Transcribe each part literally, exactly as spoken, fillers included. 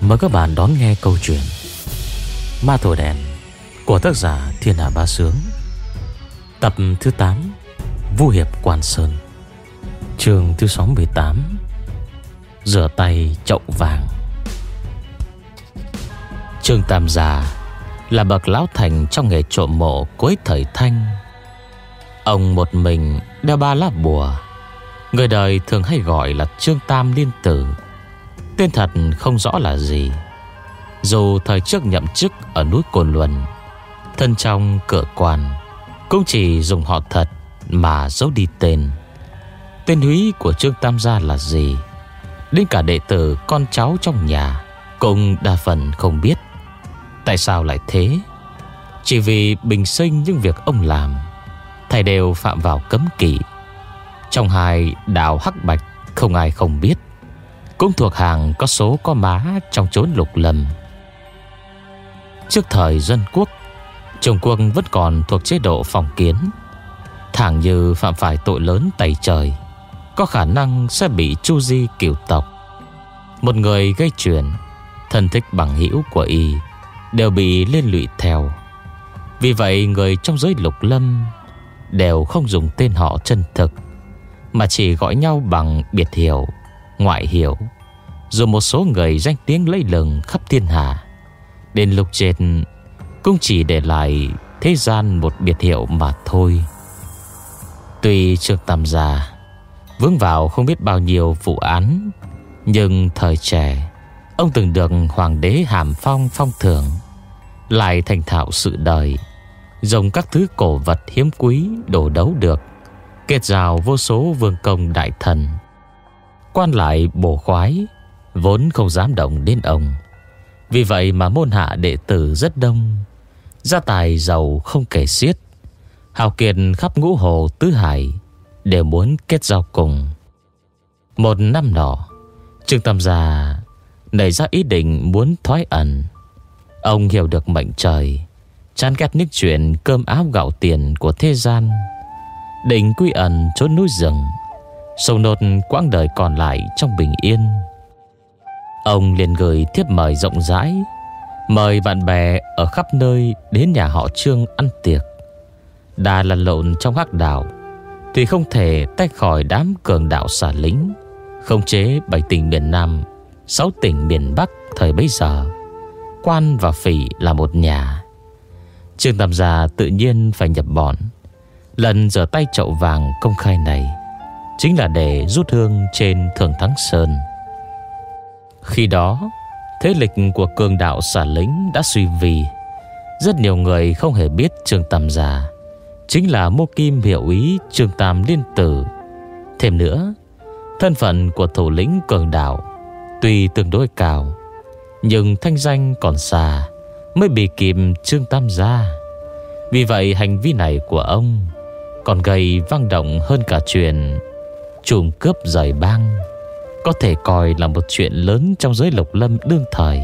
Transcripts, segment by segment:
Mời các bạn đón nghe câu chuyện Ma Thổi Đèn của tác giả Thiên Hà Bá Sướng, tập thứ tám, Vu Hiệp Quan Sơn, chương thứ sáu mươi tám, Rửa tay chậu vàng. Trương Tam Gia là bậc lão thành trong nghề trộm mộ cuối thời Thanh. Ông một mình đeo ba lá bùa, người đời thường hay gọi là Trương Tam Liên Tử. Tên thật không rõ là gì. Dù thời trước nhậm chức ở núi Cồn Luân, thân trong cửa quan cũng chỉ dùng họ thật mà giấu đi tên. Tên húy của Trương Tam Gia là gì, đến cả đệ tử con cháu trong nhà cũng đa phần không biết. Tại sao lại thế? Chỉ vì bình sinh những việc ông làm thầy đều phạm vào cấm kỵ. Trong hai đạo hắc bạch không ai không biết, cũng thuộc hàng có số có má trong chốn lục lâm. Trước thời dân quốc, Trung Quốc vẫn còn thuộc chế độ phong kiến. Thẳng như phạm phải tội lớn tày trời, có khả năng sẽ bị tru di cửu tộc. Một người gây chuyện, thân thích bằng hữu của y đều bị liên lụy theo. Vì vậy người trong giới lục lâm đều không dùng tên họ chân thực, mà chỉ gọi nhau bằng biệt hiệu, ngoại hiệu. Dù một số người danh tiếng lẫy lừng khắp thiên hạ, đến lúc chết cũng chỉ để lại thế gian một biệt hiệu mà thôi. Tuy Trương Tam Gia vướng vào không biết bao nhiêu vụ án, nhưng thời trẻ ông từng được hoàng đế Hàm Phong phong thưởng, lại thành thạo sự đời, dùng các thứ cổ vật hiếm quý đổ đấu được, kết giao vô số vương công đại thần. Quan lại bổ khoái vốn không dám động đến ông. Vì vậy mà môn hạ đệ tử rất đông, gia tài giàu không kể xiết. Hào kiệt khắp ngũ hồ tứ hải đều muốn kết giao cùng. Một năm nọ, Trương Tam Gia nảy ra ý định muốn thoái ẩn. Ông hiểu được mệnh trời, chán ghét những chuyện cơm áo gạo tiền của thế gian, định quy ẩn chốn núi rừng, sống nốt quãng đời còn lại trong bình yên. Ông liền gửi thiếp mời rộng rãi, mời bạn bè ở khắp nơi đến nhà họ Trương ăn tiệc. Đã lăn lộn trong hắc đạo thì không thể tách khỏi đám cường đạo xả lính khống chế bảy tỉnh miền Nam, sáu tỉnh miền Bắc thời bấy giờ. Quan và phỉ là một nhà. Trương Tam Gia tự nhiên phải nhập bọn. Lần rửa tay chậu vàng công khai này chính là để rút hương trên Thường Thắng Sơn. Khi đó, thế lực của cường đạo xả lính đã suy vi. Rất nhiều người không hề biết Trương Tam Gia chính là mô kim hiệu úy Trương Tam Liên Tử. Thêm nữa, thân phận của thủ lĩnh cường đạo tuy tương đối cao, nhưng thanh danh còn xa mới bị kịp Trương Tam Gia. Vì vậy hành vi này của ông còn gây vang động hơn cả chuyện trùm cướp rời bang, có thể coi là một chuyện lớn trong giới lục lâm đương thời.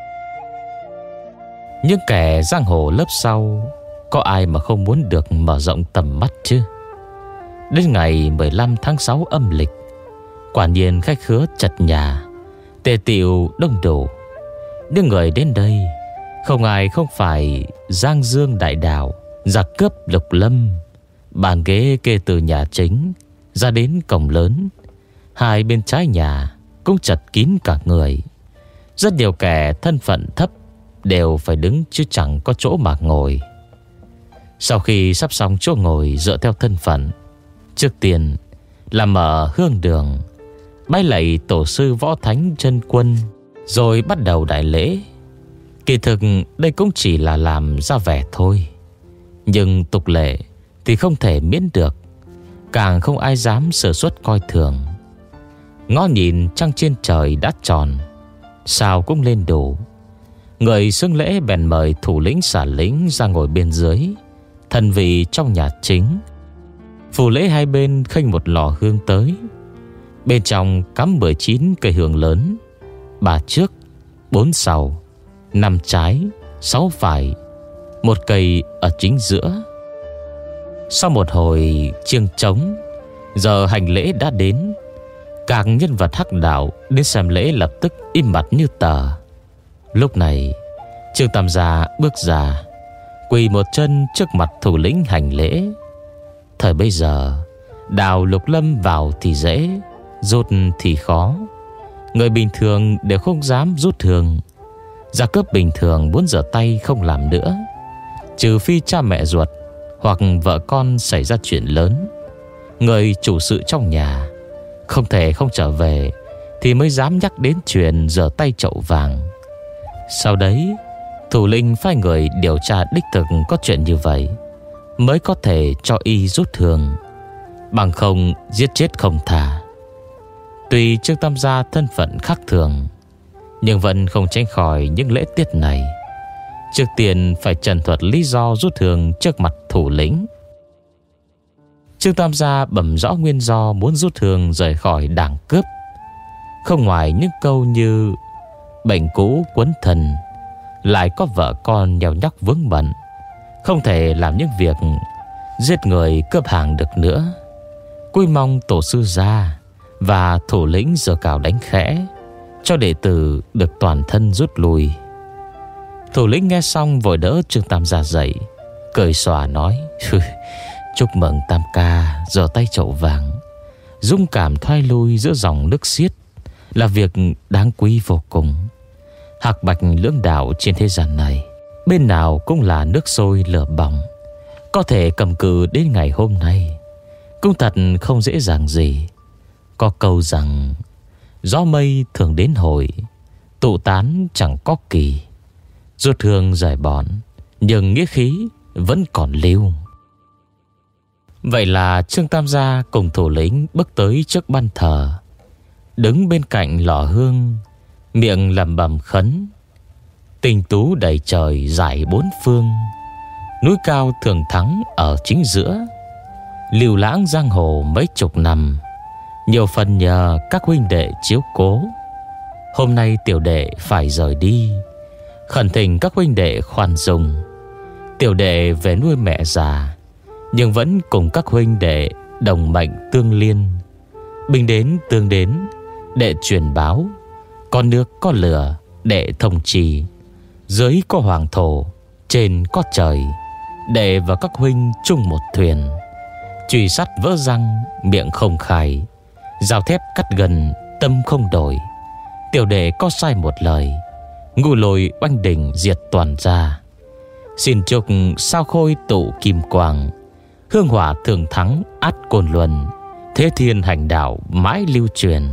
Những kẻ giang hồ lớp sau có ai mà không muốn được mở rộng tầm mắt chứ? Đến ngày mười lăm tháng sáu âm lịch, quả nhiên khách khứa chật nhà, tề tựu đông đủ. Những người đến đây không ai không phải giang dương đại đạo, giặc cướp lục lâm. Bàn ghế kê từ nhà chính ra đến cổng lớn, hai bên trái nhà cũng chật kín cả người. Rất nhiều kẻ thân phận thấp đều phải đứng chứ chẳng có chỗ mà ngồi. Sau khi sắp xong chỗ ngồi dựa theo thân phận, trước tiên là mở hương đường, bái lạy tổ sư Võ Thánh Chân Quân, rồi bắt đầu đại lễ. Kỳ thực đây cũng chỉ là làm ra vẻ thôi, nhưng tục lệ thì không thể miễn được, càng không ai dám sơ suất coi thường. Ngó nhìn trăng trên trời đã tròn, sao cũng lên đủ. Người xưng lễ bèn mời thủ lĩnh xả lính ra ngồi bên dưới, thần vị trong nhà chính. Phủ lễ hai bên khênh một lò hương tới, bên trong cắm mười chín cây hương lớn, ba trước, bốn sau, năm trái, sáu phải, một cây ở chính giữa. Sau một hồi chiêng trống, giờ hành lễ đã đến. Các nhân vật hắc đạo đến xem lễ lập tức im mặt như tờ. Lúc này Trương Tam Gia bước ra, quỳ một chân trước mặt thủ lĩnh hành lễ. Thời bây giờ, đào Lục Lâm vào thì dễ, rút thì khó. Người bình thường đều không dám rút thường. Gia cướp bình thường muốn rửa tay không làm nữa, trừ phi cha mẹ ruột hoặc vợ con xảy ra chuyện lớn. Người chủ sự trong nhà không thể không trở về thì mới dám nhắc đến chuyện rửa tay chậu vàng. Sau đấy thủ lĩnh phái người điều tra đích thực có chuyện như vậy, mới có thể cho y rút thường, bằng không giết chết không tha. Tuy Trương Tam Gia thân phận khác thường, nhưng vẫn không tránh khỏi những lễ tiết này. Trước tiên phải trần thuật lý do rút thường trước mặt thủ lĩnh. Trương Tam Gia bẩm rõ nguyên do muốn rút thường rời khỏi đảng cướp, không ngoài những câu như bệnh cũ quấn thân, lại có vợ con nheo nhóc vướng bận, không thể làm những việc giết người cướp hàng được nữa. Cúi mong tổ sư gia và thủ lĩnh giơ cao đánh khẽ, cho đệ tử được toàn thân rút lui. Thủ lĩnh nghe xong vội đỡ Trương Tam Gia dậy, cười xòa nói: chúc mừng Tam ca giở tay chậu vàng. Dũng cảm thoái lui giữa dòng nước xiết là việc đáng quý vô cùng. Hạc bạch lưỡng đạo trên thế gian này, bên nào cũng là nước sôi lửa bỏng. Có thể cầm cự đến ngày hôm nay cũng thật không dễ dàng gì. Có câu rằng gió mây thường đến hồi, tụ tán chẳng có kỳ. Rút thương giải bọn, nhưng nghĩa khí vẫn còn lưu. Vậy là Trương Tam Gia cùng thủ lĩnh bước tới trước ban thờ, đứng bên cạnh lò hương, miệng lẩm bẩm khấn: tinh tú đầy trời dải bốn phương, núi cao thường thắng ở chính giữa. Lưu lãng giang hồ mấy chục năm, nhiều phần nhờ các huynh đệ chiếu cố. Hôm nay tiểu đệ phải rời đi, khẩn thỉnh các huynh đệ khoan dung. Tiểu đệ về nuôi mẹ già, nhưng vẫn cùng các huynh đệ đồng mệnh tương liên. Binh đến tương đến, đệ truyền báo. Có nước có lửa, đệ thông trì. Dưới có hoàng thổ, trên có trời. Đệ và các huynh chung một thuyền. Chùy sắt vỡ răng, miệng không khai. Dao thép cắt gần, tâm không đổi. Tiểu đệ có sai một lời, ngu lồi oanh đỉnh diệt toàn gia. Xin chúc sao khôi tụ kim quang, hương hỏa thường thắng át côn luân. Thế thiên hành đạo mãi lưu truyền.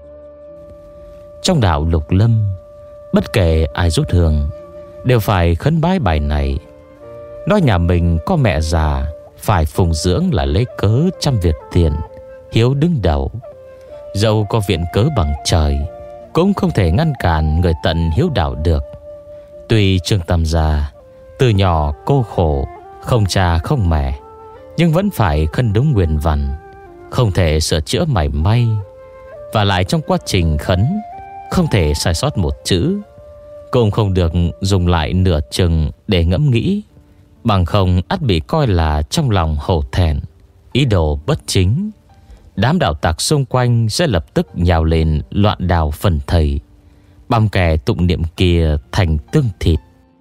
Trong đạo Lục Lâm, bất kể ai rút hương đều phải khấn bái bài này. Nói nhà mình có mẹ già, phải phụng dưỡng là lấy cớ trăm việc tiền, hiếu đứng đầu. Dẫu có viện cớ bằng trời, cũng không thể ngăn cản người tận hiếu đạo được. Tuy Trương Tam Gia từ nhỏ cô khổ, không cha không mẹ, nhưng vẫn phải khấn đúng nguyện văn, không thể sửa chữa mảy may. Và lại trong quá trình khấn, không thể sai sót một chữ, cũng không được dùng lại nửa chừng để ngẫm nghĩ. Bằng không ắt bị coi là trong lòng hổ thẹn, ý đồ bất chính. Đám đạo tặc xung quanh sẽ lập tức nhào lên loạn đào phần thầy, băm kẻ tụng niệm kia thành tương thịt.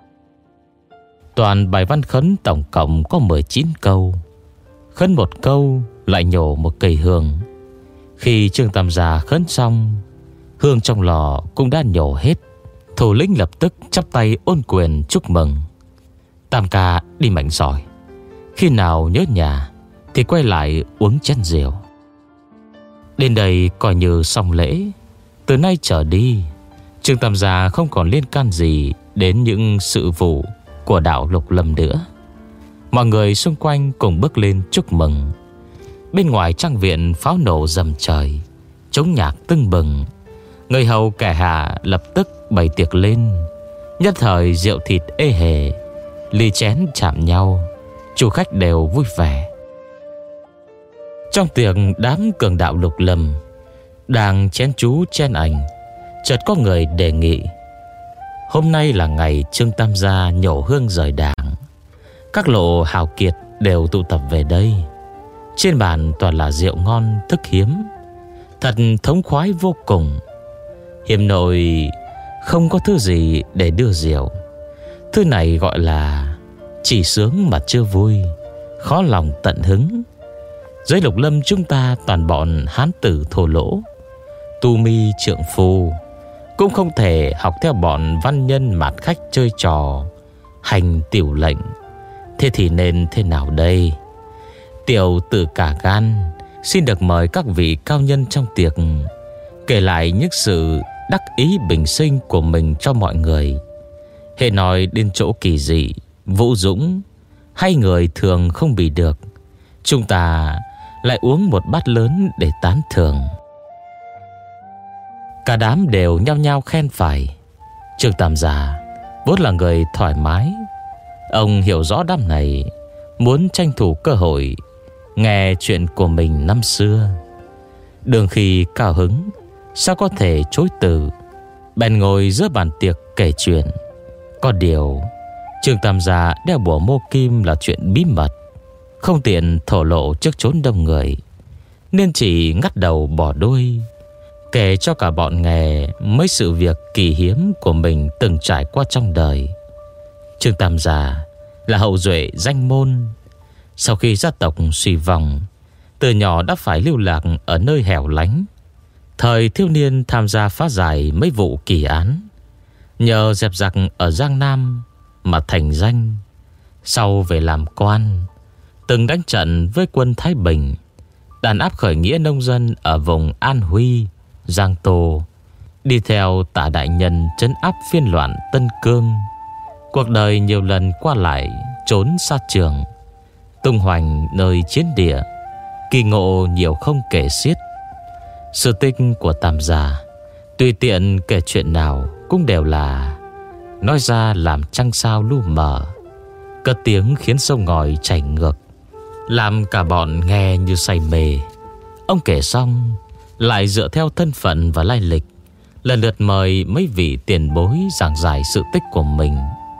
Toàn bài văn khấn tổng cộng có mười chín câu. Khấn một câu lại nhổ một cây hương. Khi Trương Tam Gia khấn xong, hương trong lò cũng đã nhổ hết. Thủ lĩnh lập tức chắp tay ôn quyền chúc mừng: Tam ca đi mạnh giỏi, khi nào nhớ nhà thì quay lại uống chén rượu. Đến đây coi như xong lễ. Từ nay trở đi, Trương Tam Gia không còn liên can gì đến những sự vụ của đạo Lục Lâm nữa. Mọi người xung quanh cùng bước lên chúc mừng. Bên ngoài trang viện pháo nổ rầm trời, trống nhạc tưng bừng. Người hầu kẻ hạ lập tức bày tiệc lên. Nhất thời rượu thịt ê hề, ly chén chạm nhau, chủ khách đều vui vẻ. Trong tiệc đám cường đạo Lục Lâm đang chén chú chen ảnh, chợt có người đề nghị: hôm nay là ngày Trương Tam Gia nhổ hương rời đảng. Các lộ hào kiệt đều tụ tập về đây. Trên bàn toàn là rượu ngon thức hiếm, thật thống khoái vô cùng. Hiểm nội không có thứ gì để đưa rượu. Thứ này gọi là chỉ sướng mà chưa vui, khó lòng tận hứng. Giới Lục Lâm chúng ta toàn bọn hán tử thô lỗ, tu mi trượng phu, cũng không thể học theo bọn văn nhân mạt khách chơi trò hành tiểu lệnh. Thế thì nên thế nào đây? Tiểu tử cả gan xin được mời các vị cao nhân trong tiệc kể lại những sự đắc ý bình sinh của mình cho mọi người. Hệ nói đến chỗ kỳ dị, vũ dũng hay người thường không bị được, chúng ta lại uống một bát lớn để tán thưởng. Cả đám đều nhao nhao khen phải. Trương Tam Gia vốn là người thoải mái. Ông hiểu rõ đám này muốn tranh thủ cơ hội nghe chuyện của mình năm xưa. Đường khi cao hứng, sao có thể chối từ, bèn ngồi giữa bàn tiệc kể chuyện. Có điều Trương Tam Gia đeo bùa mô kim là chuyện bí mật, không tiện thổ lộ trước chốn đông người, nên chỉ ngắt đầu bỏ đuôi, kể cho cả bọn nghe mấy sự việc kỳ hiếm của mình từng trải qua trong đời. Trương Tam Gia là hậu duệ danh môn. Sau khi gia tộc suy vong, từ nhỏ đã phải lưu lạc ở nơi hẻo lánh. Thời thiếu niên tham gia phá giải mấy vụ kỳ án, nhờ dẹp giặc ở Giang Nam mà thành danh. Sau về làm quan, từng đánh trận với quân Thái Bình, đàn áp khởi nghĩa nông dân ở vùng An Huy, Giang Tô, đi theo Tả đại nhân trấn áp phiên loạn Tân Cương. Cuộc đời nhiều lần qua lại trốn xa trường, tung hoành nơi chiến địa, kỳ ngộ nhiều không kể xiết. Sự tích của Tam Gia tùy tiện kể chuyện nào cũng đều là nói ra làm trăng sao lu mờ, cất tiếng khiến sông ngòi chảy ngược, làm cả bọn nghe như say mê. Ông kể xong lại dựa theo thân phận và lai lịch, lần lượt mời mấy vị tiền bối giảng giải sự tích của mình.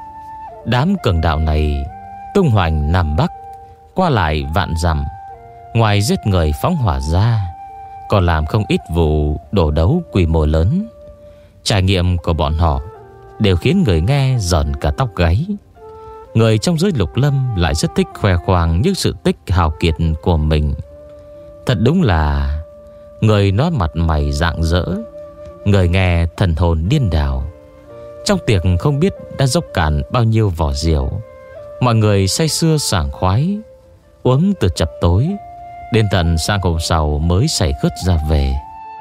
Đám cường đạo này tung hoành Nam Bắc, qua lại vạn dặm, ngoài giết người phóng hỏa ra, còn làm không ít vụ đổ đấu quy mô lớn. Trải nghiệm của bọn họ đều khiến người nghe rợn cả tóc gáy. Người trong giới Lục Lâm lại rất thích khoe khoang những sự tích hào kiệt của mình. Thật đúng là người nói mặt mày rạng rỡ, người nghe thần hồn điên đảo. Trong tiệc không biết đã dốc cạn bao nhiêu vỏ rượu, mọi người say sưa sảng khoái, uống từ chập tối đến tận sang hôm sau mới say khướt ra về.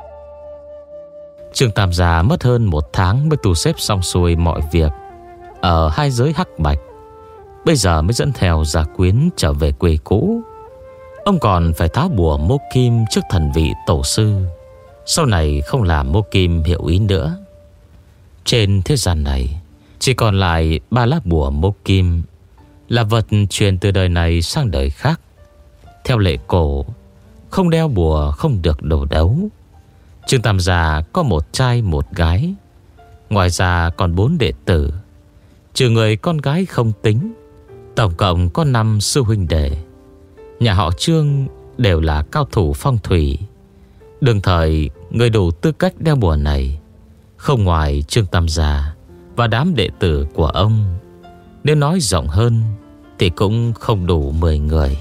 Trương Tam Gia mất hơn một tháng mới tu xếp xong xuôi mọi việc ở hai giới hắc bạch. Bây giờ mới dẫn theo gia quyến trở về quê cũ. Ông còn phải tháo bùa mô kim trước thần vị tổ sư, sau này không làm mô kim hiệu ý nữa. Trên thế gian này chỉ còn lại ba lá bùa mô kim, là vật truyền từ đời này sang đời khác. Theo lệ cổ, không đeo bùa không được đổ đấu. Trương Tam Gia có một trai một gái, ngoài ra còn bốn đệ tử, trừ người con gái không tính. Tổng cộng có năm sư huynh đệ. Nhà họ Trương đều là cao thủ phong thủy. Đương thời người đủ tư cách đeo bùa này không ngoài Trương Tam Gia và đám đệ tử của ông. Nếu nói rộng hơn thì cũng không đủ mười người.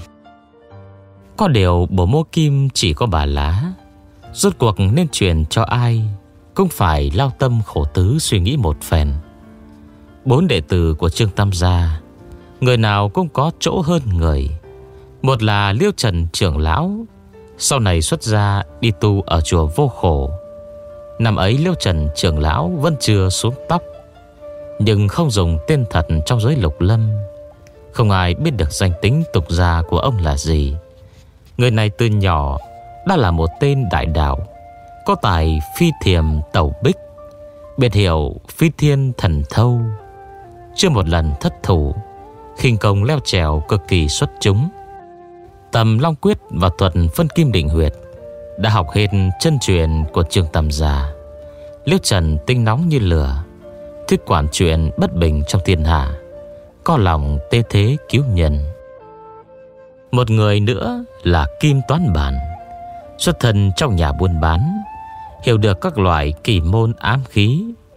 Có điều bùa mô kim chỉ có bà lá, rốt cuộc nên truyền cho ai cũng phải lao tâm khổ tứ suy nghĩ một phen. Bốn đệ tử của Trương Tam Gia, người nào cũng có chỗ hơn người. Một là Liêu Trần trưởng lão, sau này xuất gia đi tu ở chùa Vô Khổ. Năm ấy Liêu Trần trưởng lão vẫn chưa xuống tóc, nhưng không dùng tên thật trong giới Lục Lâm. Không ai biết được danh tính tục gia của ông là gì. Người này từ nhỏ đã là một tên đại đạo, có tài phi thiềm tẩu bích, biệt hiệu Phi Thiên Thần Thâu. Chưa một lần thất thủ, khinh công leo trèo cực kỳ xuất chúng. Tầm Long Quyết và thuật phân kim định huyệt đã học hết chân truyền của Trương Tam Gia. Liêu Trần tinh nóng như lửa, thích quản chuyện bất bình trong thiên hạ, có lòng tế thế cứu nhân. Một người nữa là Kim Toán Bản, xuất thân trong nhà buôn bán, hiểu được các loại kỳ môn ám khí,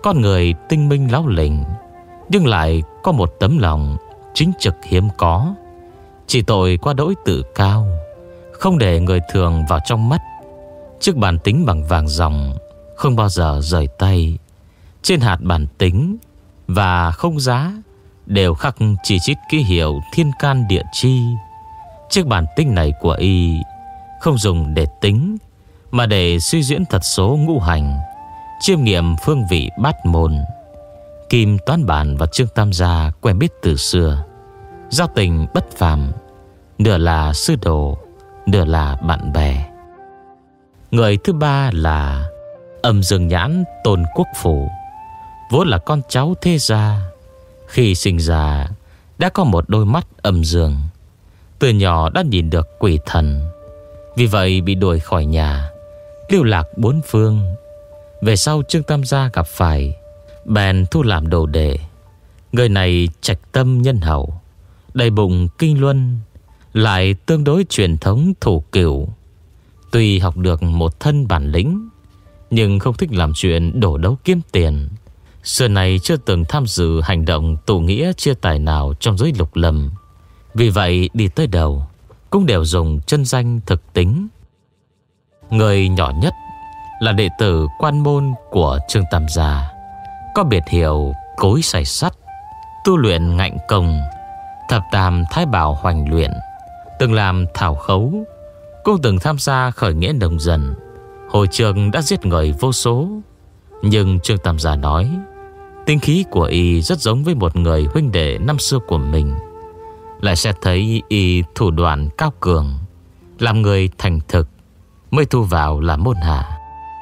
Con người tinh minh láo lỉnh, nhưng lại có một tấm lòng chính trực hiếm có. Chỉ tội qua đỗi tự cao, không để người thường vào trong mắt. Chiếc bản tính bằng vàng ròng không bao giờ rời tay. Trên hạt bản tính và không giá đều khắc chỉ chít ký hiệu thiên can địa chi. Chiếc bản tính này của y không dùng để tính, mà để suy diễn thật số ngũ hành, chiêm nghiệm phương vị bát môn. Kim Toán Bản và Trương Tam Gia quen biết từ xưa, giao tình bất phàm, nửa là sư đồ, nửa là bạn bè. Người thứ ba là Âm Dương Nhãn Tôn Quốc Phủ, vốn là con cháu thế gia. Khi sinh ra đã có một đôi mắt âm dương, từ nhỏ đã nhìn được quỷ thần. Vì vậy bị đuổi khỏi nhà, lưu lạc bốn phương. Về sau Trương Tam Gia gặp phải, bèn thu làm đồ đệ. Người này trạch tâm nhân hậu, đầy bụng kinh luân, lại tương đối truyền thống thủ cửu. Tuy học được một thân bản lĩnh, nhưng không thích làm chuyện đổ đấu kiếm tiền. Xưa này chưa từng tham dự hành động tụ nghĩa chia tài nào trong giới lục lâm. Vì vậy đi tới đầu cũng đều dùng chân danh thực tính. Người nhỏ nhất là đệ tử quan môn của Trương Tam Gia, có biệt hiệu Cối Sài Sắt, tu luyện ngạnh công, thập tam thái bảo hoành luyện, từng làm thảo khấu, cũng từng tham gia khởi nghĩa nông dân. Hồi trường đã giết người vô số. Nhưng Trương Tam Gia nói tinh khí của y rất giống với một người huynh đệ năm xưa của mình. Lại sẽ thấy y thủ đoạn cao cường, làm người thành thực, mới thu vào làm môn hạ.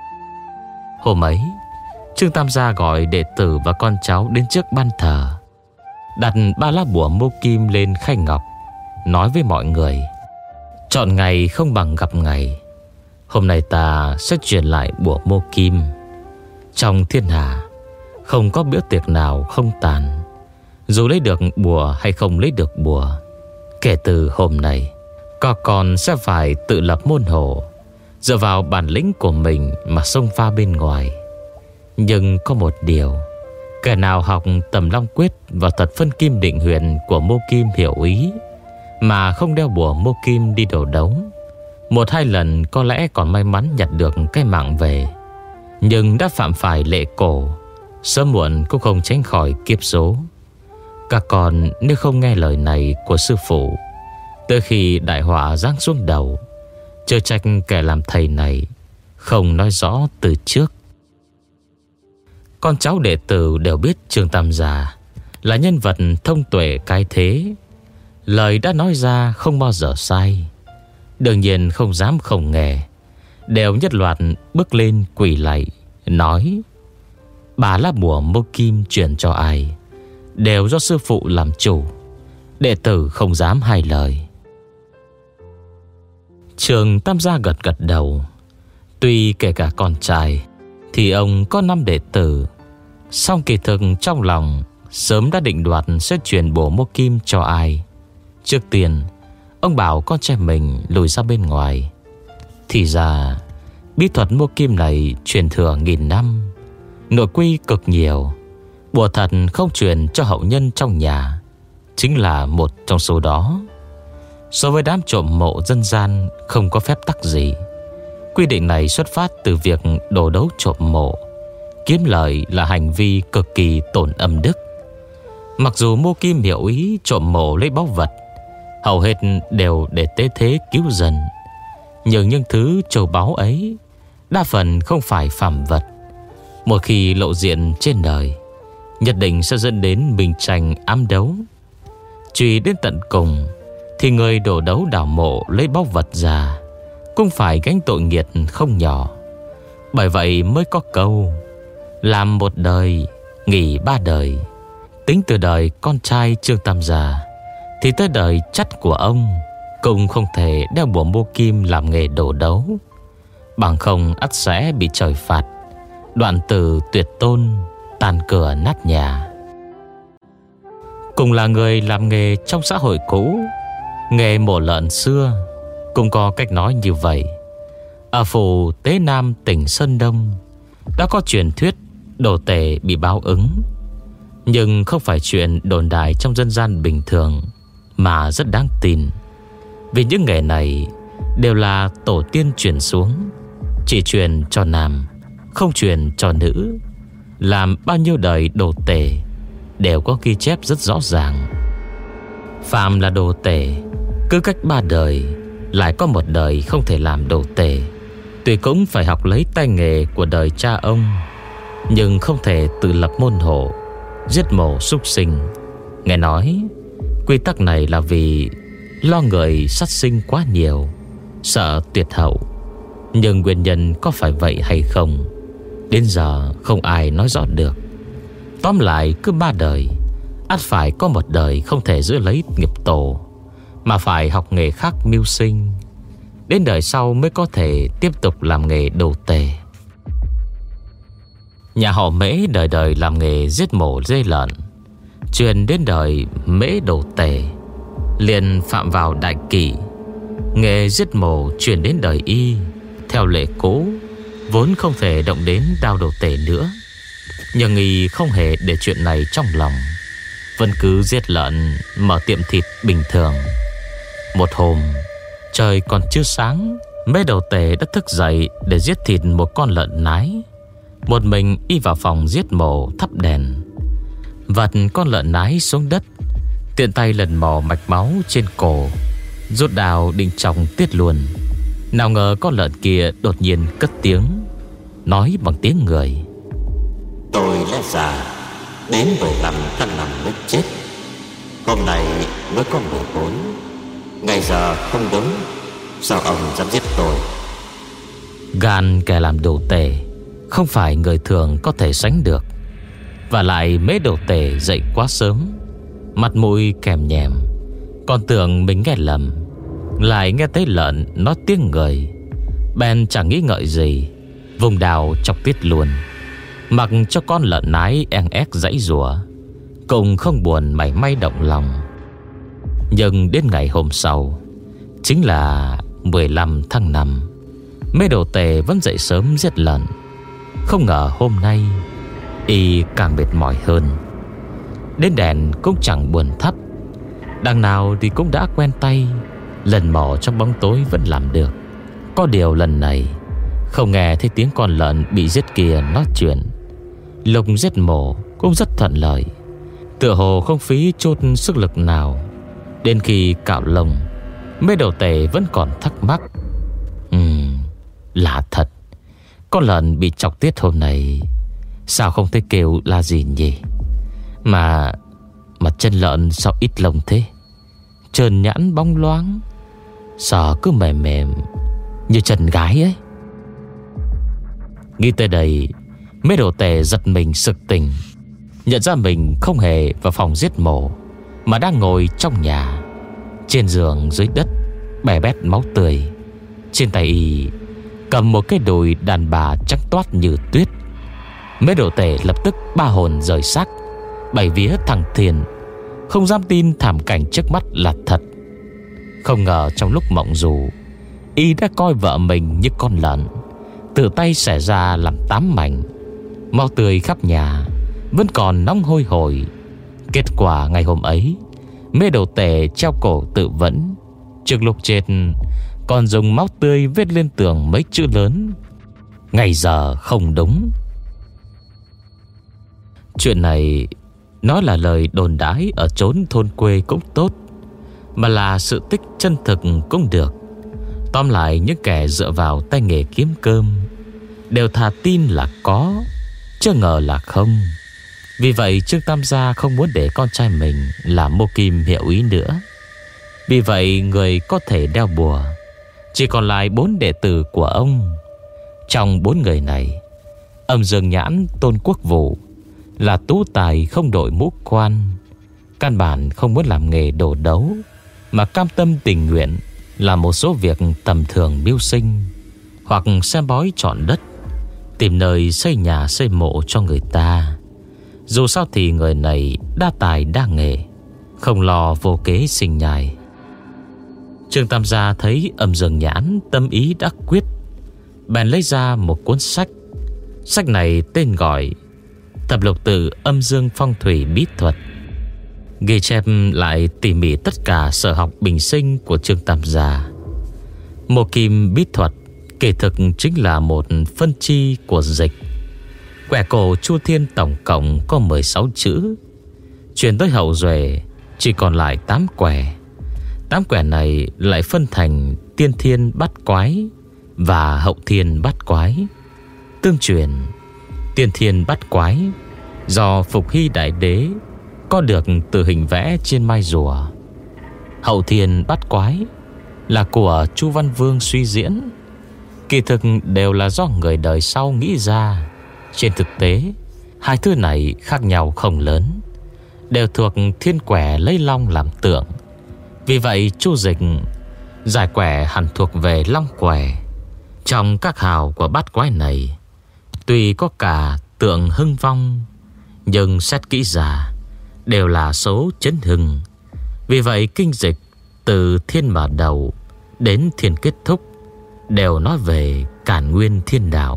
Hôm ấy Trương Tam Gia gọi đệ tử và con cháu đến trước ban thờ, đặt ba lá bùa mô kim lên khay ngọc, nói với mọi người: chọn ngày không bằng gặp ngày. Hôm nay ta sẽ truyền lại bùa mô kim. Trong thiên hạ không có bữa tiệc nào không tàn, dù lấy được bùa hay không lấy được bùa. Kể từ hôm nay, các con sẽ phải tự lập môn hộ, dựa vào bản lĩnh của mình mà xông pha bên ngoài. Nhưng có một điều, kẻ nào học Tầm Long Quyết và Thật Phân Kim Định Huyền của Mô Kim hiểu ý, mà không đeo bùa Mô Kim đi đổ đấu, một hai lần có lẽ còn may mắn nhặt được cái mạng về. Nhưng đã phạm phải lệ cổ, sớm muộn cũng không tránh khỏi kiếp số. Các con nếu không nghe lời này của sư phụ, tới khi đại họa giáng xuống đầu, chớ trách kẻ làm thầy này không nói rõ từ trước. Con cháu đệ tử đều biết Trương Tam Gia là nhân vật thông tuệ cái thế, lời đã nói ra không bao giờ sai. Đương nhiên không dám không nghe, đều nhất loạt bước lên quỳ lạy, nói: bà lá bùa Mô Kim truyền cho ai đều do sư phụ làm chủ, đệ tử không dám hai lời. Trương Tam Gia gật gật đầu. Tuy kể cả con trai thì ông có năm đệ tử, song kỳ thực trong lòng sớm đã định đoạt sẽ truyền bùa Mô Kim cho ai. Trước tiên ông bảo con trai mình lùi ra bên ngoài. Thì ra bí thuật Mô Kim này truyền thừa nghìn năm, nội quy cực nhiều. Bùa thật không truyền cho hậu nhân trong nhà chính là một trong số đó. So với đám trộm mộ dân gian không có phép tắc gì. Quy định này xuất phát từ việc đổ đấu trộm mộ, kiếm lợi là hành vi cực kỳ tổn âm đức. Mặc dù Mô Kim hiểu ý trộm mộ lấy báu vật, hầu hết đều để tế thế cứu dân, nhưng những thứ châu báu ấy đa phần không phải phàm vật. Một khi lộ diện trên đời, nhất định sẽ dẫn đến bình tranh ám đấu. Truy đến tận cùng thì người đổ đấu đào mộ lấy báu vật ra cũng phải gánh tội nghiệt không nhỏ. Bởi vậy mới có câu làm một đời, nghỉ ba đời. Tính từ đời con trai Trương Tam Gia thì tới đời chắt của ông cũng không thể đeo bùa Mô Kim làm nghề đổ đấu, bằng không ắt sẽ bị trời phạt, đoạn tử tuyệt tôn, tàn cửa nát nhà. Cùng là người làm nghề trong xã hội cũ, nghề mổ lợn xưa cũng có cách nói như vậy. Ở phủ Tế Nam tỉnh Sơn Đông đã có truyền thuyết đồ tể bị báo ứng. Nhưng không phải chuyện đồn đại trong dân gian bình thường, mà rất đáng tin. Vì những nghề này đều là tổ tiên truyền xuống, chỉ truyền cho nam, không truyền cho nữ. Làm bao nhiêu đời đồ tể đều có ghi chép rất rõ ràng. Phàm là đồ tể, cứ cách ba đời lại có một đời không thể làm đồ tể. Tuy cũng phải học lấy tay nghề của đời cha ông, nhưng không thể tự lập môn hộ, giết mổ súc sinh. Nghe nói quy tắc này là vì lo người sát sinh quá nhiều, sợ tuyệt hậu. Nhưng nguyên nhân có phải vậy hay không, đến giờ không ai nói rõ được. Tóm lại cứ ba đời ắt phải có một đời không thể giữ lấy nghiệp tổ, mà phải học nghề khác mưu sinh. Đến đời sau mới có thể tiếp tục làm nghề đồ tể. Nhà họ Mễ đời đời làm nghề giết mổ dê lợn, truyền đến đời Mễ đồ tể liền phạm vào đại kỷ. Nghề giết mổ truyền đến đời Y theo lệ cũ, vốn không thể động đến đao đồ tể nữa. Nhưng Y không hề để chuyện này trong lòng, vẫn cứ giết lợn, mở tiệm thịt bình thường. Một hôm trời còn chưa sáng, Mễ đầu tể đã thức dậy để giết thịt một con lợn nái. Một mình Y vào phòng giết mổ thắp đèn, vặt con lợn nái xuống đất, tiện tay lần mò mạch máu trên cổ, rút đào định chồng tiết luôn. Nào ngờ con lợn kia đột nhiên cất tiếng, nói bằng tiếng người: tôi lẽ già đến mười lăm tháng năm mới chết. Hôm nay mới có mười bốn, ngày giờ không đúng, sao ông dám giết tôi? Gan kẻ làm đồ tể không phải người thường có thể sánh được. Và lại Mễ đồ tể dậy quá sớm, mặt mũi kèm nhèm, còn tưởng mình nghe lầm, lại nghe thấy lợn nói tiếng người. Bèn chẳng nghĩ ngợi gì, vùng đào chọc tiết luôn, mặc cho con lợn nái en ép giãy giụa, cũng không buồn mảy may động lòng. Nhưng đến ngày hôm sau, chính là mười lăm tháng năm, Mễ đồ tể vẫn dậy sớm giết lợn. Không ngờ hôm nay Y càng mệt mỏi hơn, đến đèn cũng chẳng buồn thắp. Đằng nào thì cũng đã quen tay, lần mò trong bóng tối vẫn làm được. Có điều lần này không nghe thấy tiếng con lợn bị giết kia nói chuyện. Lúc giết mổ cũng rất thuận lợi, tựa hồ không phí chút sức lực nào. Đến khi cạo lông, Mễ đầu tể vẫn còn thắc mắc: Ừm, lạ thật, con lợn bị chọc tiết hôm nay sao không thấy kêu là gì nhỉ? Mà Mà chân lợn sao ít lông thế, trơn nhẵn bóng loáng, sao cứ mềm mềm như chân gái ấy. Nghĩ tới đây, Mễ đồ tể giật mình sực tỉnh, nhận ra mình không hề vào phòng giết mổ, mà đang ngồi trong nhà. Trên giường dưới đất bè bét máu tươi, trên tay Y cầm một cái đùi đàn bà trắng toát như tuyết. Mễ đồ tể lập tức ba hồn rời xác, bảy vía thằng thiền, không dám tin thảm cảnh trước mắt là thật. Không ngờ trong lúc mộng dù, Y đã coi vợ mình như con lợn, tự tay xẻ ra làm tám mảnh. Máu tươi khắp nhà vẫn còn nóng hôi hổi. Kết quả ngày hôm ấy, Mễ đầu tể treo cổ tự vẫn, trước lúc chết còn dùng máu tươi viết lên tường mấy chữ lớn: ngày giờ không đúng. Chuyện này nói là lời đồn đãi ở chốn thôn quê cũng tốt, mà là sự tích chân thực cũng được. Tóm lại, những kẻ dựa vào tay nghề kiếm cơm đều thà tin là có, chứ ngờ là không. Vì vậy Trương Tam Gia không muốn để con trai mình làm mô kim hiệu ý nữa. Vì vậy người có thể đeo bùa chỉ còn lại bốn đệ tử của ông. Trong bốn người này, Âm Dương Nhãn Tôn Quốc Vũ là tú tài không đội mũ quan, căn bản không muốn làm nghề đồ đấu, mà cam tâm tình nguyện làm một số việc tầm thường mưu sinh, hoặc xem bói chọn đất, tìm nơi xây nhà xây mộ cho người ta. Dù sao thì người này đa tài đa nghề, không lo vô kế sinh nhai. Trương Tam Gia thấy Âm Dương Nhãn tâm ý đã quyết, bèn lấy ra một cuốn sách. Sách này tên gọi Thập lục tự âm dương phong thủy bí thuật, ghi chép lại tỉ mỉ tất cả sở học bình sinh của Trương Tam Gia. Mộ kim bí thuật kỳ thực chính là một phân chi của dịch. Quẻ cổ Chu Thiên tổng cộng có mười sáu chữ, chuyển tới hậu duệ chỉ còn lại tám quẻ. Tám quẻ này lại phân thành tiên thiên bát quái và hậu thiên bát quái. Tương truyền, tiên thiên bát quái do Phục Hy Đại Đế có được từ hình vẽ trên mai rùa. Hậu thiên bát quái là của Chu Văn Vương suy diễn, kỳ thực đều là do người đời sau nghĩ ra. Trên thực tế, hai thứ này khác nhau không lớn, đều thuộc thiên quẻ lấy long làm tượng. Vì vậy Chu Dịch giải quẻ hẳn thuộc về long quẻ. Trong các hào của bát quái này, tuy có cả tượng hưng vong, nhưng xét kỹ ra đều là số chấn hưng. Vì vậy kinh dịch từ thiên mở đầu đến thiên kết thúc đều nói về càn nguyên thiên đạo.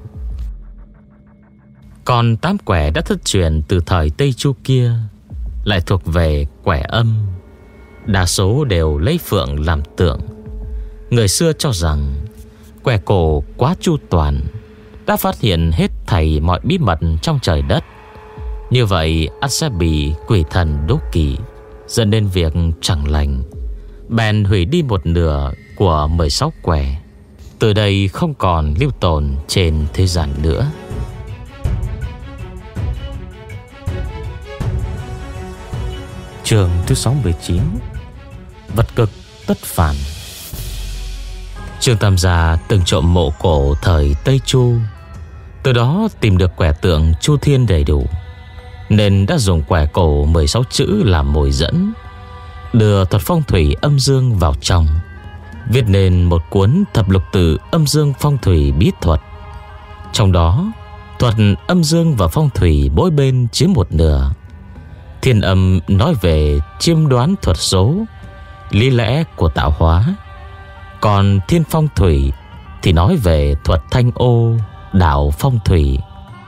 Còn tám quẻ đã thất truyền từ thời Tây Chu kia lại thuộc về quẻ âm, đa số đều lấy phượng làm tượng. Người xưa cho rằng quẻ cổ quá chu toàn, đã phát hiện hết thảy mọi bí mật trong trời đất. Như vậy ắt sẽ bị quỷ thần đố kỵ, dẫn đến việc chẳng lành, bèn hủy đi một nửa của mười sáu quẻ. Từ đây không còn lưu tồn trên thế gian nữa. Chương thứ sáu mươi chín, vật cực tất phản. Trương Tam Gia từng trộm mộ cổ thời Tây Chu, từ đó tìm được quẻ tượng Chu Thiên đầy đủ, nên đã dùng quẻ cổ mười sáu chữ làm mồi dẫn, đưa thuật phong thủy âm dương vào trong, viết nên một cuốn thập lục tự âm dương phong thủy bí thuật. Trong đó, thuật âm dương và phong thủy mỗi bên chiếm một nửa. Thiên âm nói về chiêm đoán thuật số, lý lẽ của tạo hóa. Còn thiên phong thủy thì nói về thuật thanh ô, đạo phong thủy.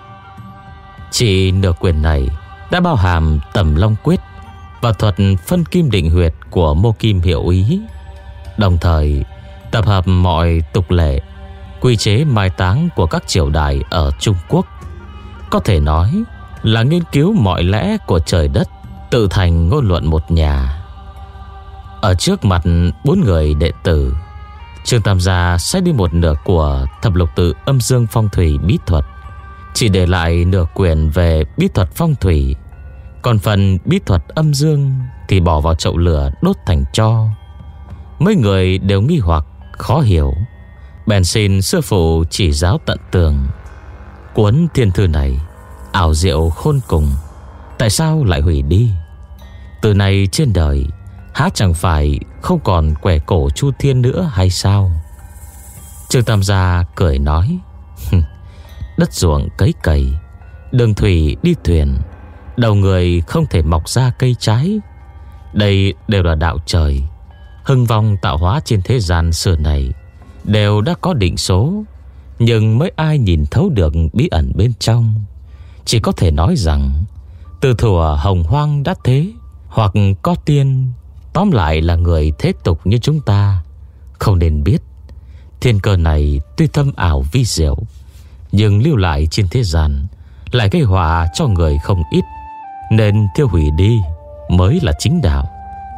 Chỉ nửa quyển này đã bao hàm Tầm Long Quyết và thuật phân kim định huyệt của Mô Kim Hiệu Ý, đồng thời tập hợp mọi tục lệ, quy chế mai táng của các triều đại ở Trung Quốc. Có thể nói là nghiên cứu mọi lẽ của trời đất, tự thành ngôn luận một nhà. Ở trước mặt bốn người đệ tử, Trương Tam Gia sẽ đi một nửa của thập lục tự âm dương phong thủy bí thuật, chỉ để lại nửa quyển về bí thuật phong thủy. Còn phần bí thuật âm dương thì bỏ vào chậu lửa đốt thành tro. Mấy người đều nghi hoặc khó hiểu, bèn xin sư phụ chỉ giáo tận tường. Cuốn thiên thư này ảo diệu khôn cùng, tại sao lại hủy đi? Từ này trên đời há chẳng phải không còn quẻ cổ Chu Thiên nữa hay sao? Trương Tam Gia cười nói, đất ruộng cấy cày, đường thủy đi thuyền, đầu người không thể mọc ra cây trái. Đây đều là đạo trời. Hưng vong tạo hóa trên thế gian xưa này đều đã có định số, nhưng mấy ai nhìn thấu được bí ẩn bên trong. Chỉ có thể nói rằng từ thuở hồng hoang đã thế, hoặc có tiên, tóm lại là người thế tục như chúng ta không nên biết. Thiên cơ này tuy thâm ảo vi diệu, nhưng lưu lại trên thế gian lại gây họa cho người không ít, nên tiêu hủy đi mới là chính đạo.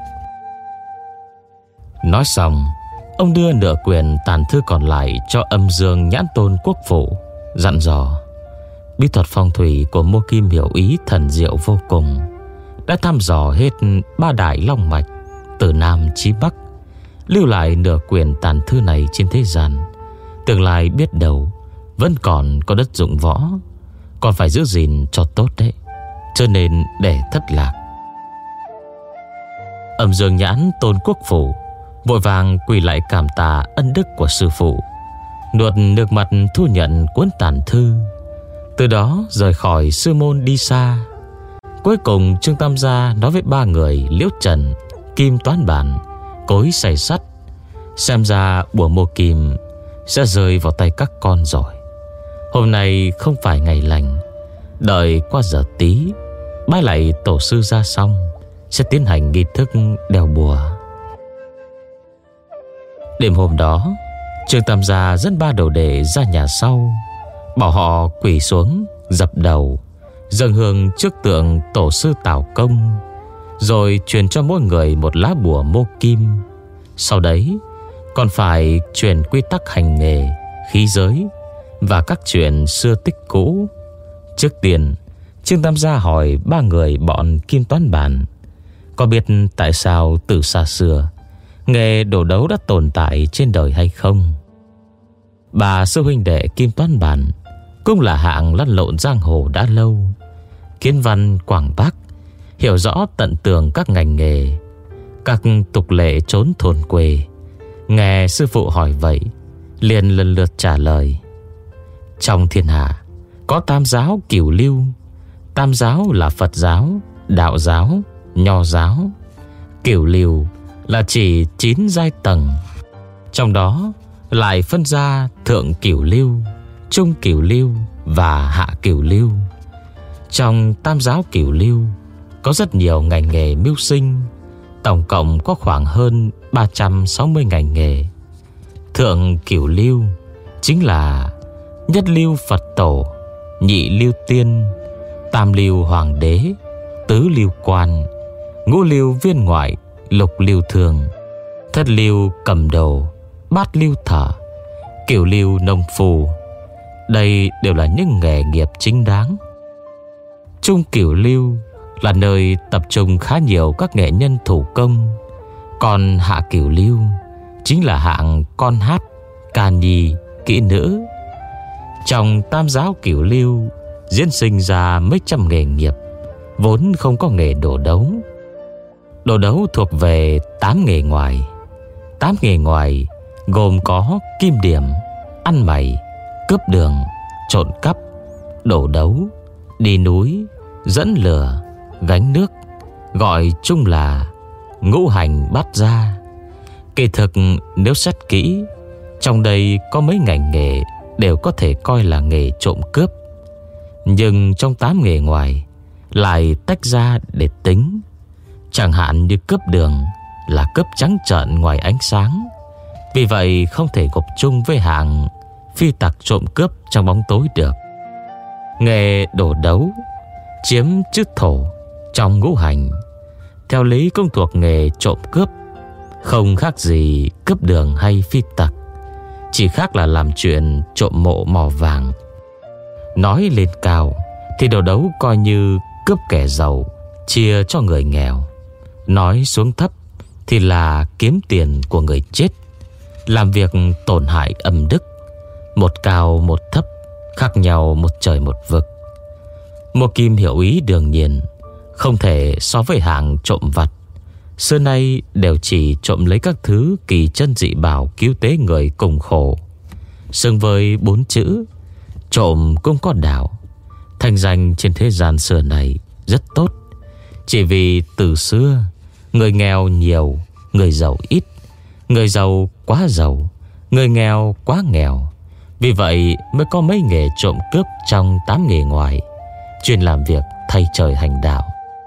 Nói xong, ông đưa nửa quyển tàn thư còn lại cho Âm Dương Nhãn Tôn Quốc Phụ, dặn dò: bí thuật phong thủy của Mô Kim Hiểu Ý thần diệu vô cùng, đã thăm dò hết ba đại long mạch từ Nam chí Bắc. Lưu lại nửa quyển tàn thư này trên thế gian, tương lai biết đâu vẫn còn có đất dụng võ, còn phải giữ gìn cho tốt đấy, cho nên để thất lạc. Âm Dương Nhãn Tôn Quốc Phủ vội vàng quỳ lại cảm tạ ân đức của sư phụ, nuốt nước mặt thu nhận cuốn tàn thư. Từ đó rời khỏi sư môn đi xa. Cuối cùng Trương Tam Gia nói với ba người Liễu Trần, Kim Toán Bản, Cối Xay Sắt: xem ra bùa Mô Kim sẽ rơi vào tay các con rồi. Hôm nay không phải ngày lành, Đợi qua giờ tí, bái lạy tổ sư ra xong, sẽ tiến hành nghi thức đeo bùa. Đêm hôm đó, Trương Tam Gia dẫn ba đồ đệ ra nhà sau, bảo họ quỳ xuống dập đầu, dâng hương trước tượng tổ sư Tào Công, rồi truyền cho mỗi người một lá bùa mô kim. Sau đấy còn phải truyền quy tắc hành nghề, khí giới và các chuyện xưa tích cũ. Trước tiên, Trương Tam Gia hỏi ba người bọn Kim Toán Bản có biết tại sao từ xa xưa nghề đổ đấu đã tồn tại trên đời hay không. Bà sư huynh đệ Kim Toán Bản cũng là hạng lăn lộn giang hồ đã lâu, kiến văn quảng bác, hiểu rõ tận tường các ngành nghề, các tục lệ trốn thôn quê. Nghe sư phụ hỏi vậy, liền lần lượt trả lời: trong thiên hạ có tam giáo cửu lưu. Tam giáo là Phật giáo, Đạo giáo, Nho giáo. Cửu lưu là chỉ chín giai tầng, trong đó lại phân ra thượng cửu lưu, trung cửu lưu và hạ cửu lưu. Trong tam giáo cửu lưu có rất nhiều ngành nghề mưu sinh, tổng cộng có khoảng hơn ba trăm sáu mươi ngành nghề. Thượng cửu lưu chính là nhất lưu Phật tổ, nhị lưu tiên, tam lưu hoàng đế, tứ lưu quan, ngũ lưu viên ngoại, lục lưu thường, thất lưu cầm đồ, bát lưu thợ, cửu lưu nông phu. Đây đều là những nghề nghiệp chính đáng. Trung cửu lưu là nơi tập trung khá nhiều các nghệ nhân thủ công. Còn hạ cửu lưu chính là hạng con hát, ca nhi, kỹ nữ. Trong tam giáo cửu lưu diễn sinh ra mấy trăm nghề nghiệp, vốn không có nghề đổ đấu. Đổ đấu thuộc về tám nghề ngoài. Tám nghề ngoài gồm có kim điểm, ăn mày, cướp đường, trộn cắp, đổ đấu, đi núi, dẫn lửa, gánh nước, gọi chung là ngũ hành bát gia. Kỳ thực nếu xét kỹ, trong đây có mấy ngành nghề đều có thể coi là nghề trộm cướp, nhưng trong tám nghề ngoài lại tách ra để tính. Chẳng hạn như cướp đường là cướp trắng trợn ngoài ánh sáng, vì vậy không thể gộp chung với hạng phi tặc trộm cướp trong bóng tối được. Nghề đổ đấu chiếm chức thổ trong ngũ hành, theo lý cũng thuộc nghề trộm cướp, không khác gì cướp đường hay phi tặc, chỉ khác là làm chuyện trộm mộ mỏ vàng. Nói lên cao thì đổ đấu coi như cướp kẻ giàu chia cho người nghèo. Nói xuống thấp thì là kiếm tiền của người chết, làm việc tổn hại âm đức. Một cao một thấp, khác nhau một trời một vực. Mua Kim hiểu ý đương nhiên không thể so với hạng trộm vặt. Xưa nay đều chỉ trộm lấy các thứ kỳ chân dị bảo cứu tế người cùng khổ. Xưng với bốn chữ trộm cũng có đạo. Thành danh trên thế gian xưa này rất tốt, chỉ vì từ xưa người nghèo nhiều, người giàu ít, người giàu quá giàu, người nghèo quá nghèo. Vì vậy mới có mấy nghề trộm cướp trong tám nghề ngoài, chuyên làm việc thay trời hành đạo.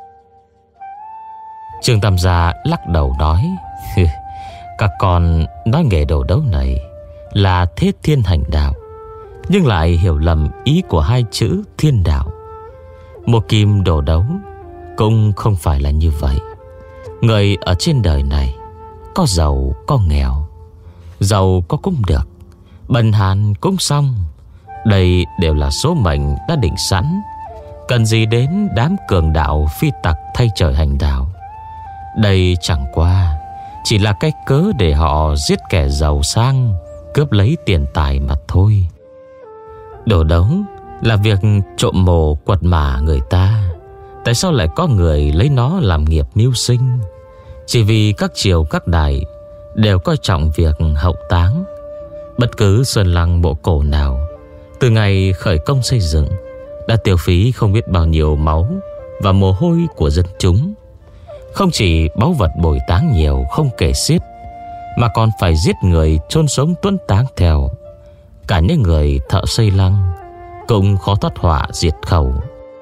Trương Tam Gia lắc đầu nói: các con nói nghề đồ đấu này là thế thiên hành đạo, nhưng lại hiểu lầm ý của hai chữ thiên đạo. Một kim đồ đấu cũng không phải là như vậy. Người ở trên đời này có giàu có nghèo, giàu có cũng được, bần hàn cũng xong. Đây đều là số mệnh đã định sẵn, cần gì đến đám cường đạo phi tặc thay trời hành đạo. Đây chẳng qua chỉ là cái cớ để họ giết kẻ giàu sang, cướp lấy tiền tài mà thôi. Đổ đấu là việc trộm mồ quật mả người ta. Tại sao lại có người lấy nó làm nghiệp mưu sinh? Chỉ vì các triều các đại đều coi trọng việc hậu táng. Bất cứ sơn lăng mộ cổ nào từ ngày khởi công xây dựng đã tiêu phí không biết bao nhiêu máu và mồ hôi của dân chúng. Không chỉ báu vật bồi táng nhiều không kể xiết, mà còn phải giết người chôn sống tuấn táng theo. Cả những người thợ xây lăng cũng khó thoát họa diệt khẩu.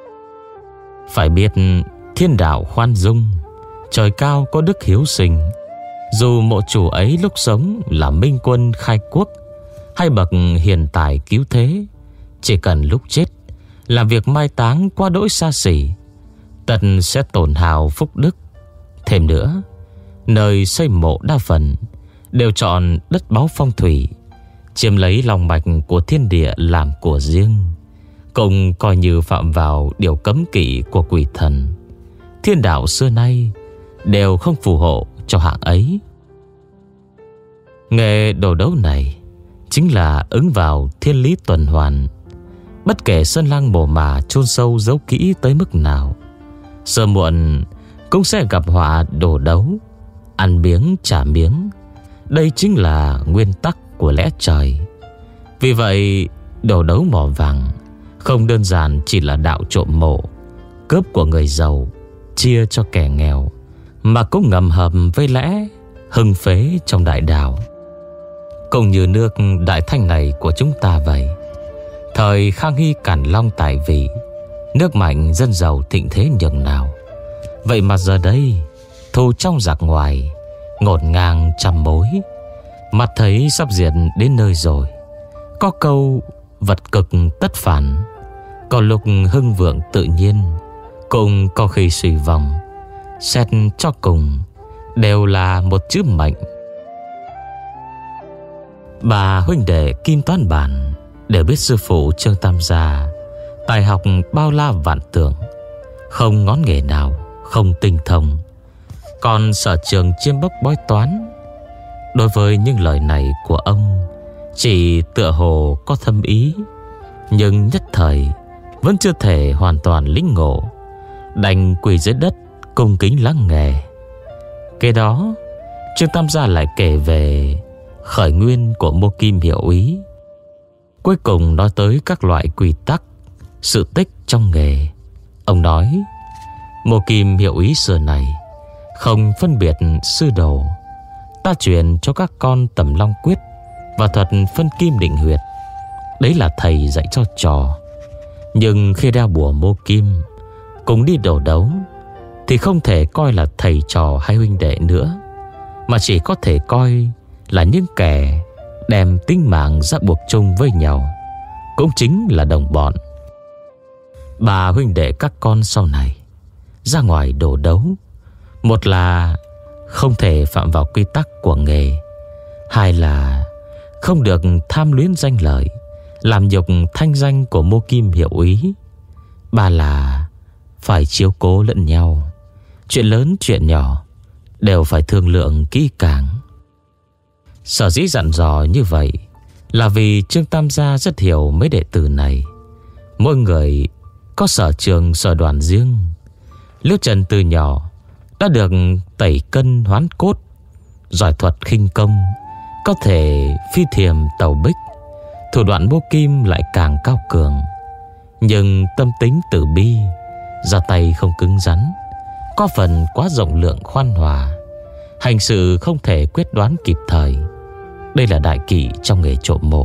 Phải biết thiên đạo khoan dung, trời cao có đức hiếu sinh. Dù mộ chủ ấy lúc sống là minh quân khai quốc hay bậc hiền tài cứu thế, chỉ cần lúc chết làm việc mai táng quá đỗi xa xỉ, tất sẽ tổn hào phúc đức. Thêm nữa, nơi xây mộ đa phần đều chọn đất báu phong thủy, chiếm lấy lòng mạch của thiên địa làm của riêng, cũng coi như phạm vào điều cấm kỵ của quỷ thần. Thiên đạo xưa nay đều không phù hộ cho hạng ấy. Nghề đồ đấu này chính là ứng vào thiên lý tuần hoàn. Bất kể sơn lang mồ mả chôn sâu giấu kỹ tới mức nào, sớm muộn cũng sẽ gặp họa đồ đấu, ăn miếng trả miếng. Đây chính là nguyên tắc của lẽ trời. Vì vậy đồ đấu mỏ vàng không đơn giản chỉ là đạo trộm mộ, cướp của người giàu chia cho kẻ nghèo, mà cũng ngầm hợp với lẽ hưng phế trong đại đạo. Cũng như nước Đại Thanh này của chúng ta vậy. Thời Khang Hy Càn Long tại vị, nước mạnh dân giàu thịnh thế nhường nào. Vậy mà giờ đây thù trong giặc ngoài, ngổn ngang trăm mối, mặt thấy sắp diệt đến nơi rồi. Có câu vật cực tất phản, có lúc hưng vượng tự nhiên, cũng có khi suy vong. Xét cho cùng đều là một chữ mệnh. Bà huynh đệ Kim Toán Bản đều biết sư phụ Trương Tam Gia tài học bao la vạn tưởng, không ngón nghề nào không tinh thông. Còn sở trường chiêm bốc bói toán, đối với những lời này của ông chỉ tựa hồ có thâm ý, nhưng nhất thời vẫn chưa thể hoàn toàn lĩnh ngộ, đành quỳ dưới đất cung kính lắng nghe. Kế đó Trương Tam Gia lại kể về khởi nguyên của Mô Kim Hiệu Úy, cuối cùng nói tới các loại quy tắc, sự tích trong nghề. Ông nói Mô Kim Hiệu Úy xưa này không phân biệt sư đồ, ta truyền cho các con Tầm Long Quyết và thuật phân kim định huyệt, đấy là thầy dạy cho trò. Nhưng khi đeo bùa Mô Kim cùng đi đổ đấu thì không thể coi là thầy trò hay huynh đệ nữa, mà chỉ có thể coi là những kẻ đem tính mạng ra buộc chung với nhau, cũng chính là đồng bọn. Bà huynh đệ các con sau này ra ngoài đổ đấu, một là không thể phạm vào quy tắc của nghề, hai là không được tham luyến danh lợi, làm nhục thanh danh của Mô Kim Hiệu Úy, ba là phải chiếu cố lẫn nhau, chuyện lớn chuyện nhỏ đều phải thương lượng kỹ càng. Sở dĩ dặn dò như vậy là vì Trương Tam Gia rất hiểu mấy đệ tử này. Mỗi người có sở trường sở đoàn riêng. Liễu Trần từ nhỏ đã được tẩy cân hoán cốt, giỏi thuật khinh công, có thể phi thiềm tàu bích. Thủ đoạn Mô Kim lại càng cao cường, nhưng tâm tính từ bi, ra tay không cứng rắn, có phần quá rộng lượng khoan hòa, hành sự không thể quyết đoán kịp thời. Đây là đại kỵ trong nghề trộm mộ.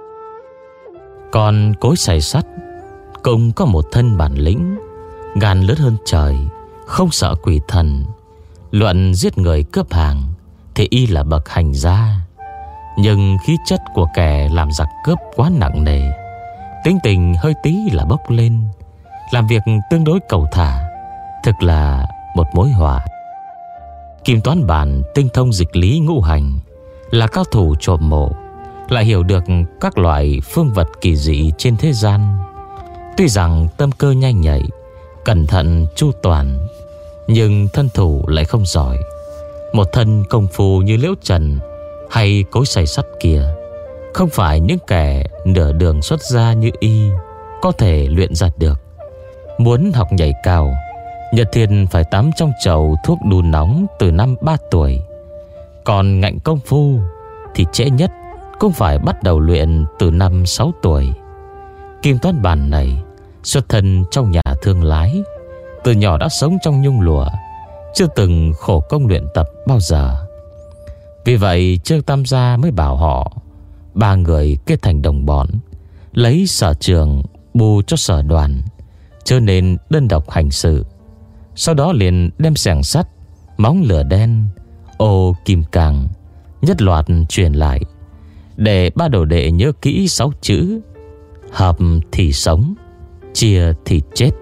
Còn Cối Xài Sắt cũng có một thân bản lĩnh, gan lớn hơn trời, không sợ quỷ thần. Luận giết người cướp hàng thì y là bậc hành gia, nhưng khí chất của kẻ làm giặc cướp quá nặng nề, tính tình hơi tí là bốc lên, làm việc tương đối cầu thả, thực là một mối họa. Kim Toán Bản tinh thông dịch lý ngũ hành, là cao thủ trộm mộ, lại hiểu được các loại phương vật kỳ dị trên thế gian. Tuy rằng tâm cơ nhanh nhạy, cẩn thận chu toàn, nhưng thân thủ lại không giỏi. Một thân công phu như Liễu Trần hay Cối Xài Sắt kia, không phải những kẻ nửa đường xuất gia như y có thể luyện ra được. Muốn học nhảy cao, Nhật Thiên phải tắm trong chậu thuốc đun nóng từ năm ba tuổi. Còn ngạnh công phu thì trễ nhất cũng phải bắt đầu luyện từ năm sáu tuổi. Kim Toán Bản này xuất thân trong nhà thương lái, từ nhỏ đã sống trong nhung lụa, chưa từng khổ công luyện tập bao giờ. Vì vậy Trương Tam Gia mới bảo họ ba người kết thành đồng bọn, lấy sở trường bù cho sở đoàn, chớ nên đơn độc hành sự. Sau đó liền đem xẻng sắt, móng lửa đen, ô kim cang nhất loạt truyền lại, để ba đồ đệ nhớ kỹ sáu chữ: hợp thì sống, chia thì chết.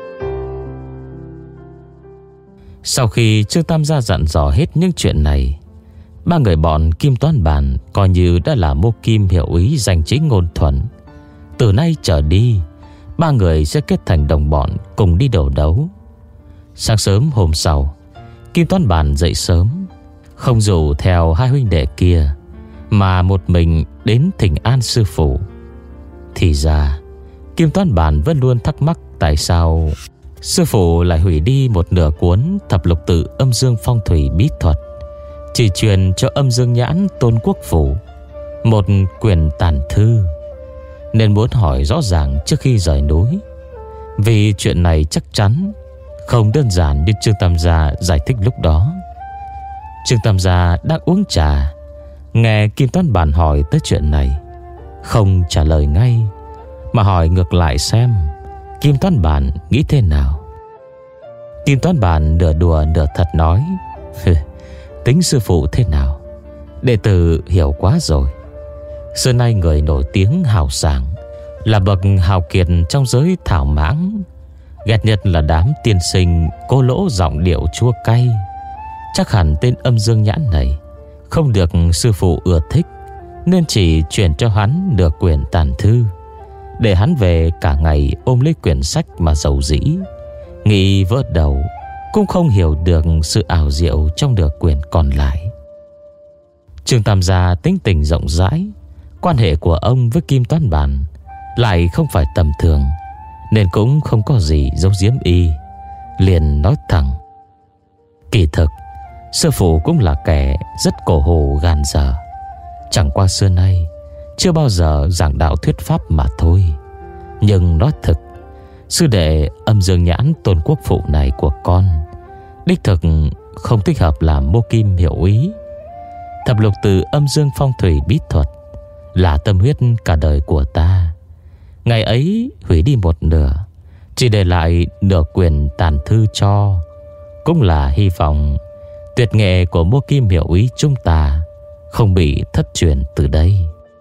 Sau khi Trương Tam Gia dặn dò hết những chuyện này, ba người bọn Kim Toán Bản coi như đã là Mô Kim hiệu úy danh chính ngôn thuận. Từ nay trở đi, ba người sẽ kết thành đồng bọn cùng đi đổ đấu. Sáng sớm hôm sau, Kim Toán Bản dậy sớm, không rủ theo hai huynh đệ kia, mà một mình đến thỉnh an sư phụ. Thì ra Kim Toán Bản vẫn luôn thắc mắc tại sao sư phụ lại hủy đi một nửa cuốn Thập Lục Tự Âm Dương Phong Thủy Bí Thuật, chỉ truyền cho Âm Dương Nhãn Tôn Quốc Phủ một quyển tàn thư, nên muốn hỏi rõ ràng trước khi rời núi. Vì chuyện này chắc chắn không đơn giản như Trương Tam Gia giải thích lúc đó. Trương Tam Gia đang uống trà, nghe Kim Toán Bản hỏi tới chuyện này, không trả lời ngay, mà hỏi ngược lại xem Kim Toán Bản nghĩ thế nào. Kim Toán Bản nửa đùa nửa thật nói: tính sư phụ thế nào, đệ tử hiểu quá rồi. Xưa nay người nổi tiếng hào sảng, là bậc hào kiệt trong giới thảo mãng, ghét nhất là đám tiên sinh cô lỗ giọng điệu chua cay. Chắc hẳn tên Âm Dương Nhãn này không được sư phụ ưa thích, nên chỉ chuyển cho hắn được quyển tàn thư, để hắn về cả ngày ôm lấy quyển sách mà dầu dĩ, nghĩ vỡ đầu cũng không hiểu được sự ảo diệu trong được quyển còn lại. Trương Tam Gia tính tình rộng rãi, quan hệ của ông với Kim Toán Bản lại không phải tầm thường, nên cũng không có gì giấu giếm y, liền nói thẳng: kỳ thực sư phụ cũng là kẻ rất cổ hủ gan dở, chẳng qua xưa nay chưa bao giờ giảng đạo thuyết pháp mà thôi. Nhưng nói thực, sư đệ Âm Dương Nhãn Tôn Quốc Phụ này của con đích thực không thích hợp làm Mô Kim hiệu úy. Thập Lục Tự Âm Dương Phong Thủy Bí Thuật là tâm huyết cả đời của ta, ngày ấy hủy đi một nửa, chỉ để lại nửa quyển tàn thư cho, cũng là hy vọng tuyệt nghệ của Mô Kim hiệu úy chúng ta không bị thất truyền từ đây.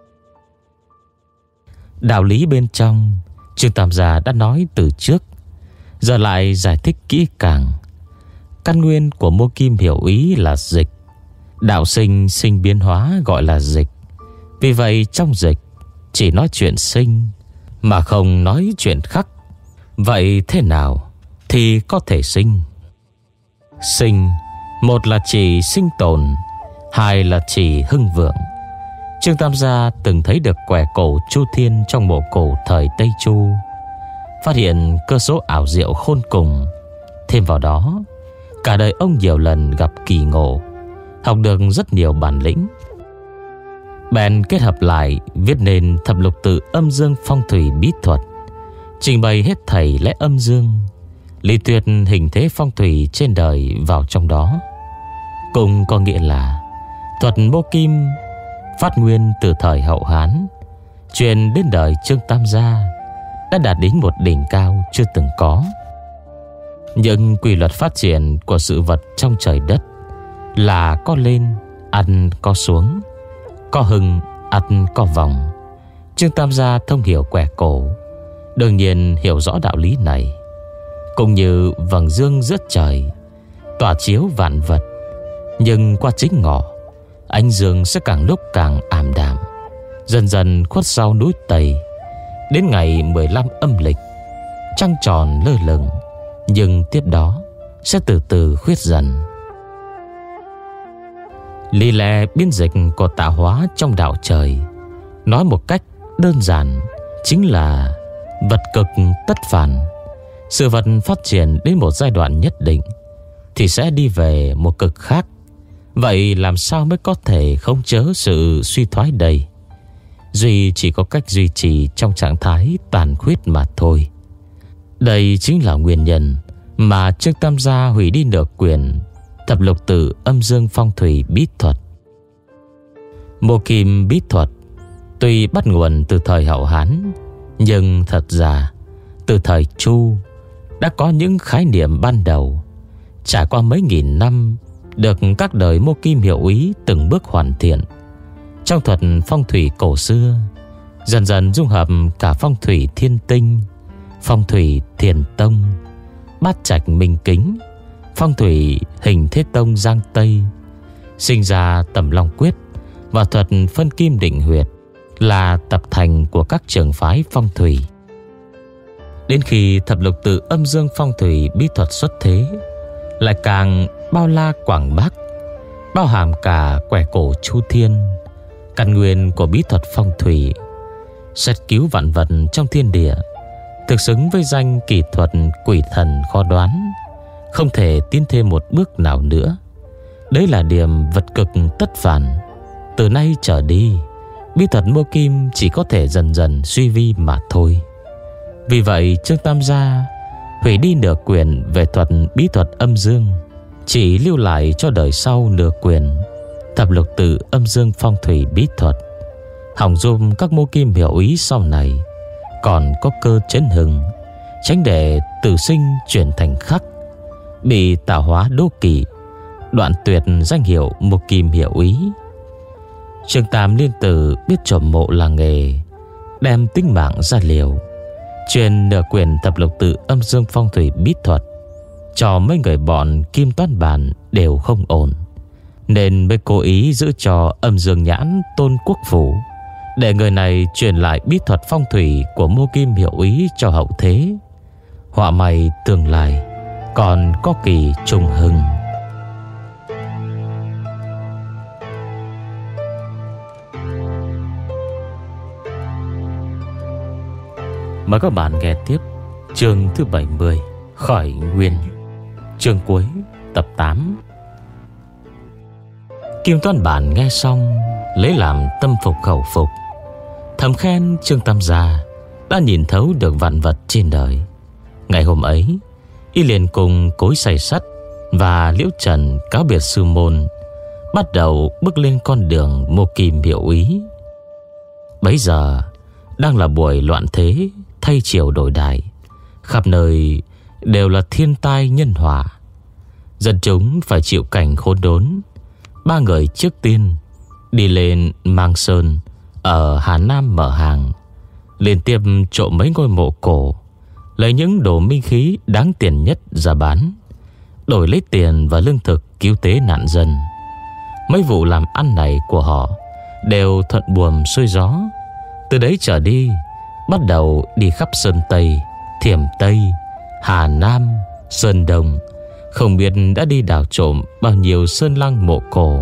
Đạo lý bên trong Trương Tam Gia đã nói từ trước, giờ lại giải thích kỹ càng. Căn nguyên của Mô Kim hiệu úy là dịch, đạo sinh sinh biến hóa gọi là dịch. Vì vậy trong dịch chỉ nói chuyện sinh mà không nói chuyện khắc. Vậy thế nào thì có thể sinh? Sinh, một là chỉ sinh tồn, hai là chỉ hưng vượng. Trương Tam Gia từng thấy được quẻ cổ Chu Thiên trong mộ cổ thời Tây Chu, phát hiện cơ số ảo diệu khôn cùng. Thêm vào đó, cả đời ông nhiều lần gặp kỳ ngộ, học được rất nhiều bản lĩnh, bèn kết hợp lại viết nên Thập Lục Tự Âm Dương Phong Thủy Bí Thuật, trình bày hết thảy lẽ âm dương, lý tuyệt hình thế phong thủy trên đời vào trong đó. Cùng có nghĩa là thuật Mô Kim phát nguyên từ thời Hậu Hán, truyền đến đời Trương Tam Gia, đã đạt đến một đỉnh cao chưa từng có. Những quy luật phát triển của sự vật trong trời đất là có lên ăn có xuống, có hưng ăn có vòng. Trương Tam Gia thông hiểu quẻ cổ, đương nhiên hiểu rõ đạo lý này. Cũng như vầng dương giữa trời tỏa chiếu vạn vật, nhưng qua chính ngọ, ánh dương sẽ càng lúc càng ảm đạm, dần dần khuất sau núi Tây. Đến ngày mười lăm âm lịch, trăng tròn lơ lửng, nhưng tiếp đó sẽ từ từ khuyết dần. Lý lẽ biến dịch của tạo hóa trong đạo trời, nói một cách đơn giản chính là vật cực tất phản. Sự vật phát triển đến một giai đoạn nhất định thì sẽ đi về một cực khác. Vậy làm sao mới có thể khống chế sự suy thoái đây? Duy chỉ có cách duy trì trong trạng thái tàn khuyết mà thôi. Đây chính là nguyên nhân mà Trương Tam Gia hủy đi nửa quyển Thập Lục Tự Âm Dương Phong Thủy Bí Thuật. Mô Kim bí thuật tuy bắt nguồn từ thời Hậu Hán, nhưng thật ra từ thời Chu đã có những khái niệm ban đầu, trải qua mấy nghìn năm được các đời Mô Kim Hiệu Úy từng bước hoàn thiện. Trong thuật phong thủy cổ xưa, dần dần dung hợp cả phong thủy thiên tinh, phong thủy thiền tông, bát trạch minh kính, phong thủy hình thế tông giang tây, sinh ra Tầm Long Quyết và thuật phân kim định huyệt, là tập thành của các trường phái phong thủy. Đến khi thập lục tự âm dương phong thủy bí thuật xuất thế, lại càng bao la quảng bác, bao hàm cả quẻ cổ chu thiên, căn nguyên của bí thuật phong thủy, xét cứu vạn vật trong thiên địa, thực xứng với danh kỳ thuật quỷ thần khó đoán, không thể tiến thêm một bước nào nữa. Đấy là điểm vật cực tất phản. Từ nay trở đi, bí thuật Mô Kim chỉ có thể dần dần suy vi mà thôi. Vì vậy Trương Tam Gia hủy đi nửa quyền về thuật bí thuật âm dương, chỉ lưu lại cho đời sau nửa quyền thập lục tự âm dương phong thủy bí thuật, hỏng giúp các Mô Kim Hiệu Úy sau này còn có cơ chấn hưng, tránh để tử sinh chuyển thành khắc, bị tạo hóa đố kỵ, đoạn tuyệt danh hiệu Mô Kim Hiệu Úy. Trương Tam Liên Tử biết trộm mộ là nghề, đem tính mạng ra liều, truyền nửa quyền thập lục tự âm dương phong thủy bí thuật cho mấy người bọn Kim Toán Bản đều không ổn, nên mới cố ý giữ cho âm dương nhãn Tôn Quốc Phủ, để người này truyền lại bí thuật phong thủy của Mô Kim Hiệu Úy cho hậu thế. Họa may tương lai còn có kỳ trùng hưng. Mời các bạn nghe tiếp chương thứ bảy mươi, Khởi Nguyên, chương cuối tập tám. Kim Toán Bản nghe xong lấy làm tâm phục khẩu phục, thầm khen Trương Tam Gia đã nhìn thấu được vạn vật trên đời. Ngày hôm ấy, y liền cùng Cối Xay Sắt và Liễu Trần cáo biệt sư môn, bắt đầu bước lên con đường Mô Kim Hiệu Úy. Bấy giờ đang là buổi loạn thế, thay chiều đổi đài, khắp nơi đều là thiên tai nhân họa, dân chúng phải chịu cảnh khốn đốn. Ba người trước tiên đi lên Mang Sơn ở Hà Nam mở hàng, liên tiếp trộm mấy ngôi mộ cổ, lấy những đồ minh khí đáng tiền nhất ra bán, đổi lấy tiền và lương thực cứu tế nạn dân. Mấy vụ làm ăn này của họ đều thuận buồm xuôi gió. Từ đấy trở đi, bắt đầu đi khắp Sơn Tây, Thiểm Tây, Hà Nam, Sơn Đông, không biết đã đi đào trộm bao nhiêu sơn lăng mộ cổ.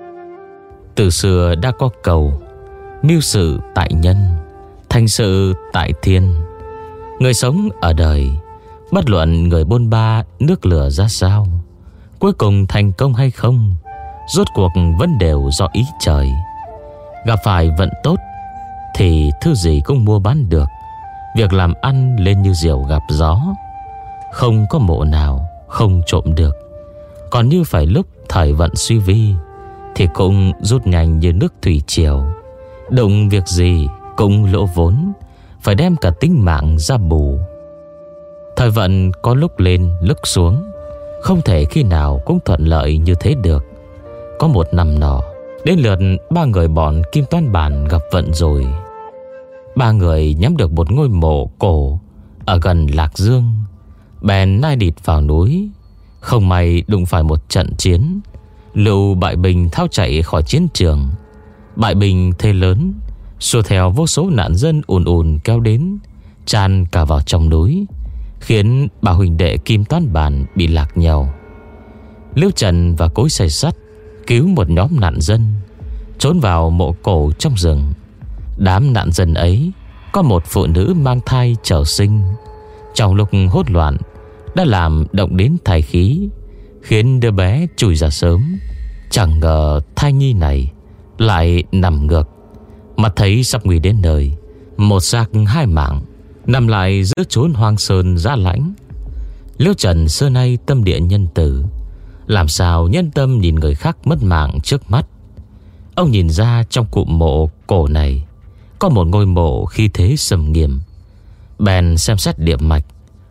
Từ xưa đã có cầu: mưu sự tại nhân, thành sự tại thiên. Người sống ở đời, bất luận người bôn ba nước lửa ra sao, cuối cùng thành công hay không, rốt cuộc vẫn đều do ý trời. Gặp phải vận tốt thì thứ gì cũng mua bán được, việc làm ăn lên như diều gặp gió, không có mộ nào không trộm được. Còn như phải lúc thời vận suy vi thì cũng rút nhanh như nước thủy triều, đụng việc gì cũng lỗ vốn, phải đem cả tính mạng ra bù. Thời vận có lúc lên lúc xuống, không thể khi nào cũng thuận lợi như thế được. Có một năm nọ, đến lượt ba người bọn Kim Toán Bản gặp vận rồi. Ba người nhắm được một ngôi mộ cổ ở gần Lạc Dương, bèn nai địt vào núi. Không may đụng phải một trận chiến, Lưu bại binh tháo chạy khỏi chiến trường. Bại binh thế lớn, xua theo vô số nạn dân ùn ùn kéo đến, tràn cả vào trong núi, khiến ba huynh đệ Kim Toán Bản bị lạc nhau. Liễu Trần và Cối Xay Sắt cứu một nhóm nạn dân, trốn vào mộ cổ trong rừng. Đám nạn dân ấy có một phụ nữ mang thai chờ sinh. Trong lúc hỗn loạn đã làm động đến thai khí, khiến đứa bé chui ra sớm. Chẳng ngờ thai nhi này lại nằm ngược, mà thấy sắp nguy đến nơi, một xác hai mạng nằm lại giữa chốn hoang sơn dã lãnh. Liễu Trần xưa nay tâm địa nhân từ, làm sao nhân tâm nhìn người khác mất mạng trước mắt. Ông nhìn ra trong cụm mộ cổ này có một ngôi mộ khí thế sầm nghiêm, bèn xem xét địa mạch,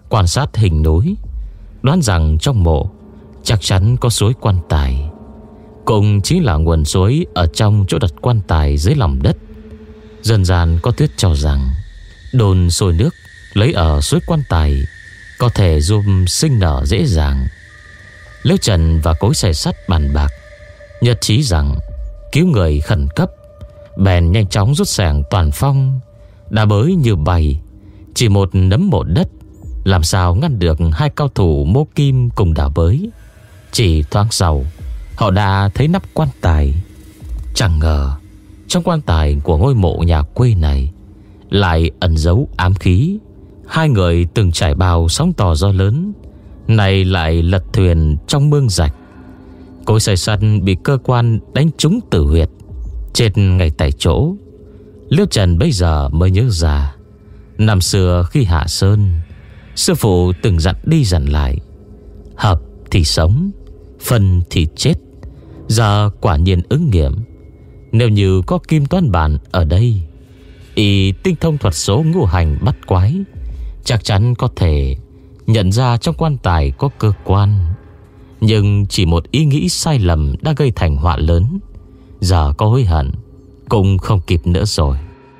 Quan sát hình núi, đoán rằng trong mộ chắc chắn có suối quan tài, cũng chính là nguồn suối ở trong chỗ đặt quan tài dưới lòng đất. Dân gian có thuyết cho rằng đồn sôi nước lấy ở suối quan tài có thể giúp sinh nở dễ dàng. Liễu Trần và Cối Xay Sắt bàn bạc, nhất trí rằng cứu người khẩn cấp, bèn nhanh chóng rút xẻng toàn phong, đá bới như bay. Chỉ một nấm mộ đất làm sao ngăn được hai cao thủ Mô Kim cùng đá bới. Chỉ thoáng sau, họ đã thấy nắp quan tài. Chẳng ngờ trong quan tài của ngôi mộ nhà quê này lại ẩn giấu ám khí. Hai người từng trải bao sóng to gió lớn, này lại lật thuyền trong mương rạch. Cối Xay Sắt bị cơ quan đánh trúng tử huyệt, chết ngay tại chỗ. Liễu Trần bây giờ mới nhớ ra, năm xưa khi hạ sơn, sư phụ từng dặn đi dặn lại, hợp thì sống, phân thì chết. Giờ quả nhiên ứng nghiệm. Nếu như có Kim Toán Bản ở đây, y tinh thông thuật số ngũ hành bắt quái, chắc chắn có thể nhận ra trong quan tài có cơ quan. Nhưng chỉ một ý nghĩ sai lầm đã gây thành họa lớn. Giờ có hối hận cũng không kịp nữa rồi.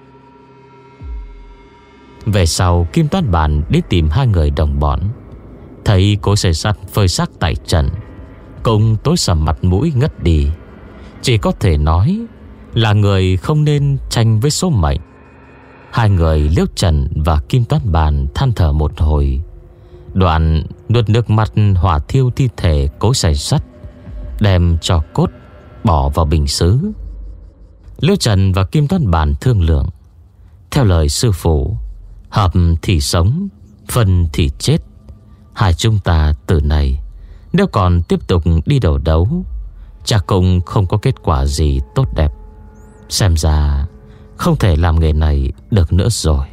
Về sau, Kim Toán Bản đi tìm hai người đồng bọn, thấy Cối Xay Sắt phơi xác tại trận, cũng tối sầm mặt mũi ngất đi. Chỉ có thể nói là người không nên tranh với số mệnh. Hai người Liễu Trần và Kim Toán Bản than thở một hồi, đoạn nuốt nước mắt hỏa thiêu thi thể Cối Xay Sắt, đem cho cốt bỏ vào bình sứ. Liễu Trần và Kim Toán Bản thương lượng, theo lời sư phụ, hợp thì sống, phân thì chết. Hai chúng ta từ này nếu còn tiếp tục đi đầu đấu, chắc cũng không có kết quả gì tốt đẹp. Xem ra không thể làm nghề này được nữa rồi.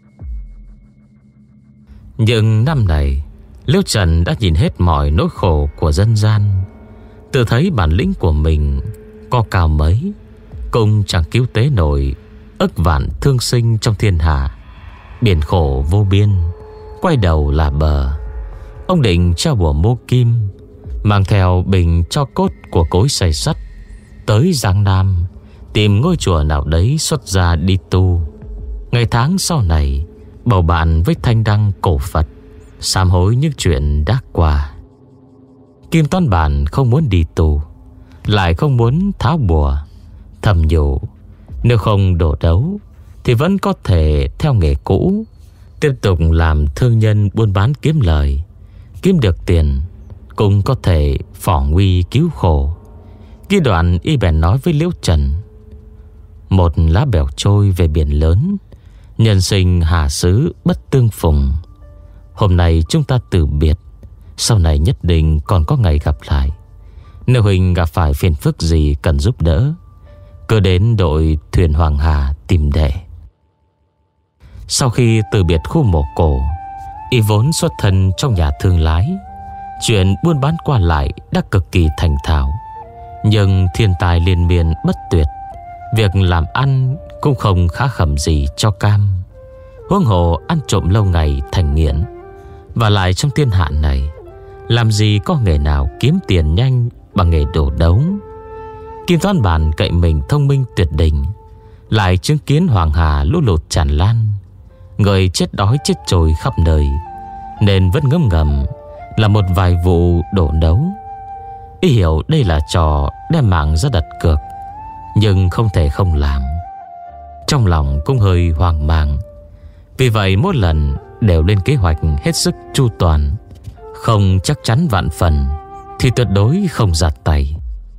Nhưng năm này, Liễu Trần đã nhìn hết mọi nỗi khổ của dân gian, tự thấy bản lĩnh của mình có cao mấy cũng chẳng cứu tế nổi ức vạn thương sinh trong thiên hạ. Biển khổ vô biên, quay đầu là bờ. Ông định treo bùa Mô Kim, mang theo bình cho cốt của Cối Xay Sắt tới Giang Nam, tìm ngôi chùa nào đấy xuất gia đi tu. Ngày tháng sau này bầu bạn với thanh đăng cổ Phật, sám hối những chuyện đã qua. Kim Toán Bản không muốn đi tu, lại không muốn tháo bùa, thầm nhủ nếu không đổ đấu thì vẫn có thể theo nghề cũ, tiếp tục làm thương nhân buôn bán kiếm lời. Kiếm được tiền cũng có thể phỏ nguy cứu khổ. Khi đoạn y bèn nói với Liễu Trần, một lá bèo trôi về biển lớn, nhân sinh hà xứ bất tương phùng. Hôm nay chúng ta từ biệt, sau này nhất định còn có ngày gặp lại. Nếu Huỳnh gặp phải phiền phức gì cần giúp đỡ, cứ đến đội thuyền Hoàng Hà tìm đệ. Sau khi từ biệt khu mộ cổ, y vốn xuất thân trong nhà thương lái, chuyện buôn bán qua lại đã cực kỳ thành thạo. Nhưng thiên tài liên miên bất tuyệt, việc làm ăn cũng không khá khẩm gì cho cam. Huống hồ ăn trộm lâu ngày thành nghiện. Và lại trong thiên hạ này, làm gì có nghề nào kiếm tiền nhanh bằng nghề đổ đấu. Kim Toán Bản cậy mình thông minh tuyệt đỉnh, lại chứng kiến Hoàng Hà lũ lụt tràn lan, người chết đói chết trôi khắp nơi, nên vẫn ngấm ngầm là một vài vụ đổ đấu. Y hiểu đây là trò đem mạng ra đặt cược, nhưng không thể không làm. Trong lòng cũng hơi hoang mang, vì vậy mỗi lần đều lên kế hoạch hết sức chu toàn. Không chắc chắn vạn phần thì tuyệt đối không giạt tay.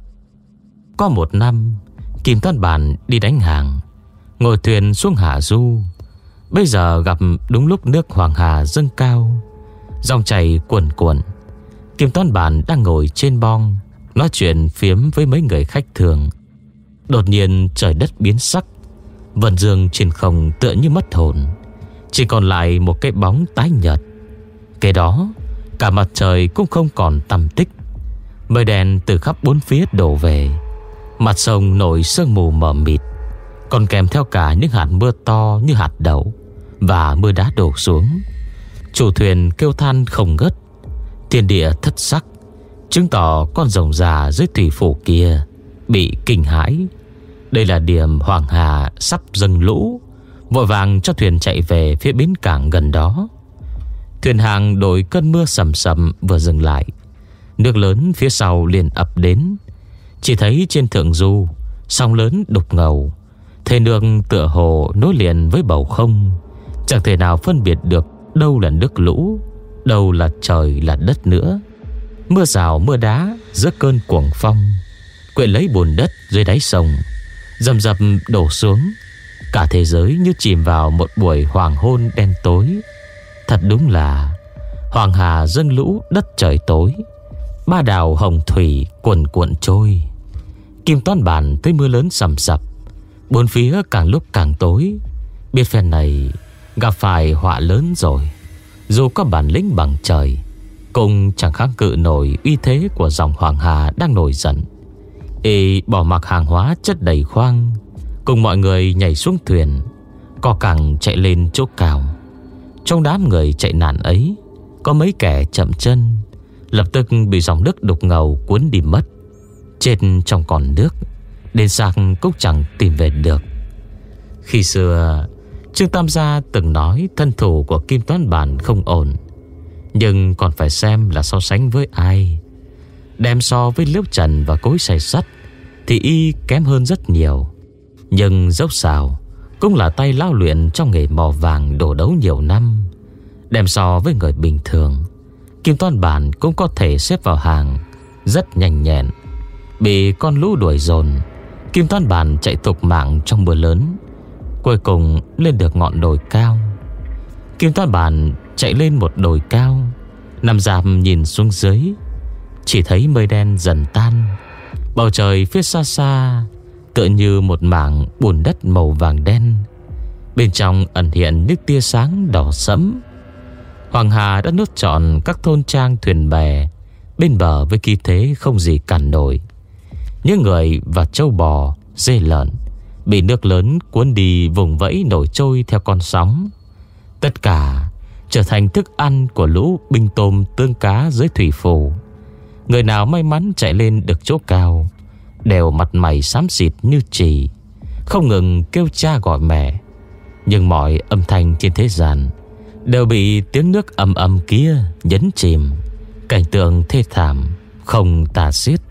Có một năm, Kim Toán Bản đi đánh hàng, ngồi thuyền xuống hạ du. Bây giờ gặp đúng lúc nước Hoàng Hà dâng cao, dòng chảy cuồn cuộn. Kim Toán Bản đang ngồi trên bong, nói chuyện phiếm với mấy người khách thường. Đột nhiên trời đất biến sắc, vần dương trên không tựa như mất hồn, chỉ còn lại một cái bóng tái nhợt. Kế đó cả mặt trời cũng không còn tăm tích. Mây đen từ khắp bốn phía đổ về, mặt sông nổi sương mù mờ mịt, còn kèm theo cả những hạt mưa to như hạt đậu và mưa đá đổ xuống. Chủ thuyền kêu than không ngớt. Thiên địa thất sắc, chứng tỏ con rồng già dưới thủy phủ kia bị kinh hãi. Đây là điểm Hoàng Hà sắp dâng lũ, vội vàng cho thuyền chạy về phía bến cảng gần đó. Thuyền hàng đội cơn mưa sầm sầm vừa dừng lại, nước lớn phía sau liền ập đến. Chỉ thấy trên thượng du sóng lớn đục ngầu, thế nước tựa hồ nối liền với bầu không, chẳng thể nào phân biệt được đâu là nước lũ, đâu là trời là đất nữa. Mưa rào mưa đá giữa cơn cuồng phong quyện lấy bùn đất dưới đáy sông, rầm rập đổ xuống. Cả thế giới như chìm vào một buổi hoàng hôn đen tối. Thật đúng là Hoàng Hà dâng lũ, đất trời tối, ba đào hồng thủy cuồn cuộn trôi. Kim Toán Bản thấy mưa lớn sầm sập, bốn phía càng lúc càng tối, biết phen này gặp phải họa lớn rồi. Dù có bản lĩnh bằng trời, cũng chẳng kháng cự nổi uy thế của dòng Hoàng Hà đang nổi giận. Y bỏ mặc hàng hóa chất đầy khoang, cùng mọi người nhảy xuống thuyền, co cẳng chạy lên chỗ cao. Trong đám người chạy nạn ấy, có mấy kẻ chậm chân, lập tức bị dòng nước đục ngầu cuốn đi mất. Chết trong con nước, đến xác cũng chẳng tìm về được. Khi xưa Trương Tam Gia từng nói thân thủ của Kim Toán Bản không ổn, nhưng còn phải xem là so sánh với ai. Đem so với Liễu Trần và Cối Xay Sắt thì y kém hơn rất nhiều. Nhưng dốc sao cũng là tay lao luyện trong nghề mò vàng đổ đấu nhiều năm. Đem so với người bình thường, Kim Toán Bản cũng có thể xếp vào hàng rất nhanh nhẹn. Bị con lũ đuổi dồn, Kim Toán Bản chạy thục mạng trong mưa lớn, cuối cùng lên được ngọn đồi cao. Kim Toán Bản chạy lên một đồi cao, nằm rạp nhìn xuống dưới, chỉ thấy mây đen dần tan. Bầu trời phía xa xa tựa như một mảng bùn đất màu vàng đen, bên trong ẩn hiện những tia sáng đỏ sẫm. Hoàng Hà đã nuốt trọn các thôn trang thuyền bè bên bờ với khí thế không gì cản nổi. Những người và trâu bò, dê lợn bị nước lớn cuốn đi vùng vẫy nổi trôi theo con sóng. Tất cả trở thành thức ăn của lũ binh tôm tương cá dưới thủy phủ. Người nào may mắn chạy lên được chỗ cao đều mặt mày xám xịt như chì, không ngừng kêu cha gọi mẹ. Nhưng mọi âm thanh trên thế gian đều bị tiếng nước ầm ầm kia nhấn chìm. Cảnh tượng thê thảm không tả xiết.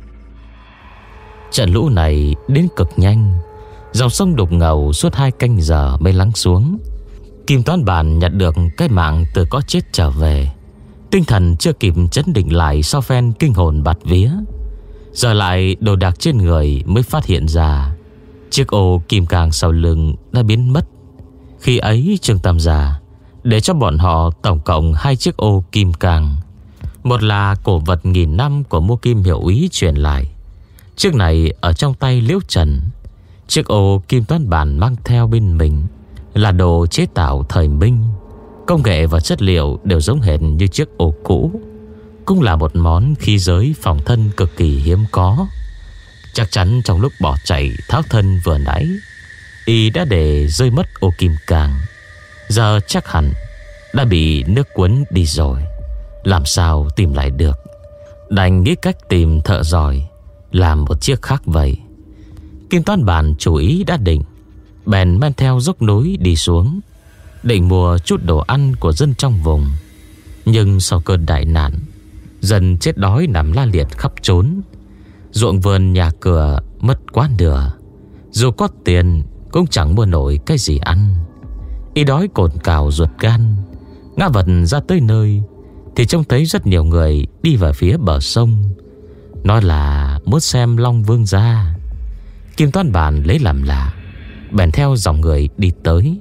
Trận lũ này đến cực nhanh, dòng sông đục ngầu suốt hai canh giờ mới lắng xuống. Kim Toán Bản nhặt được cái mạng từ có chết trở về, tinh thần chưa kịp chấn định lại sau phen kinh hồn bạt vía. Giờ lại đồ đạc trên người mới phát hiện ra chiếc ô kim cang sau lưng đã biến mất. Khi ấy Trương Tam Gia để cho bọn họ tổng cộng hai chiếc ô kim cang. Một là cổ vật nghìn năm của Mua Kim Hiệu Úy truyền lại, chiếc này ở trong tay Liễu Trần. Chiếc ô Kim Toán Bản mang theo bên mình là đồ chế tạo thời Minh, công nghệ và chất liệu đều giống hệt như chiếc ô cũ, cũng là một món khí giới phòng thân cực kỳ hiếm có. Chắc chắn trong lúc bỏ chạy tháo thân vừa nãy, y đã để rơi mất ô kim cang. Giờ chắc hẳn đã bị nước cuốn đi rồi, làm sao tìm lại được. Đành nghĩ cách tìm thợ giỏi làm một chiếc khác vậy. Kim Toán Bản chủ ý đã định, bèn men theo dốc núi đi xuống, định mua chút đồ ăn của dân trong vùng. Nhưng sau cơn đại nạn, dân chết đói nằm la liệt khắp trốn, ruộng vườn nhà cửa mất quá nửa. Dù có tiền cũng chẳng mua nổi cái gì ăn. Y đói cồn cào ruột gan, ngã vật ra tới nơi thì trông thấy rất nhiều người đi vào phía bờ sông, nói là muốn xem Long Vương ra. Kim Toán Bản lấy làm lạ, bèn theo dòng người đi tới.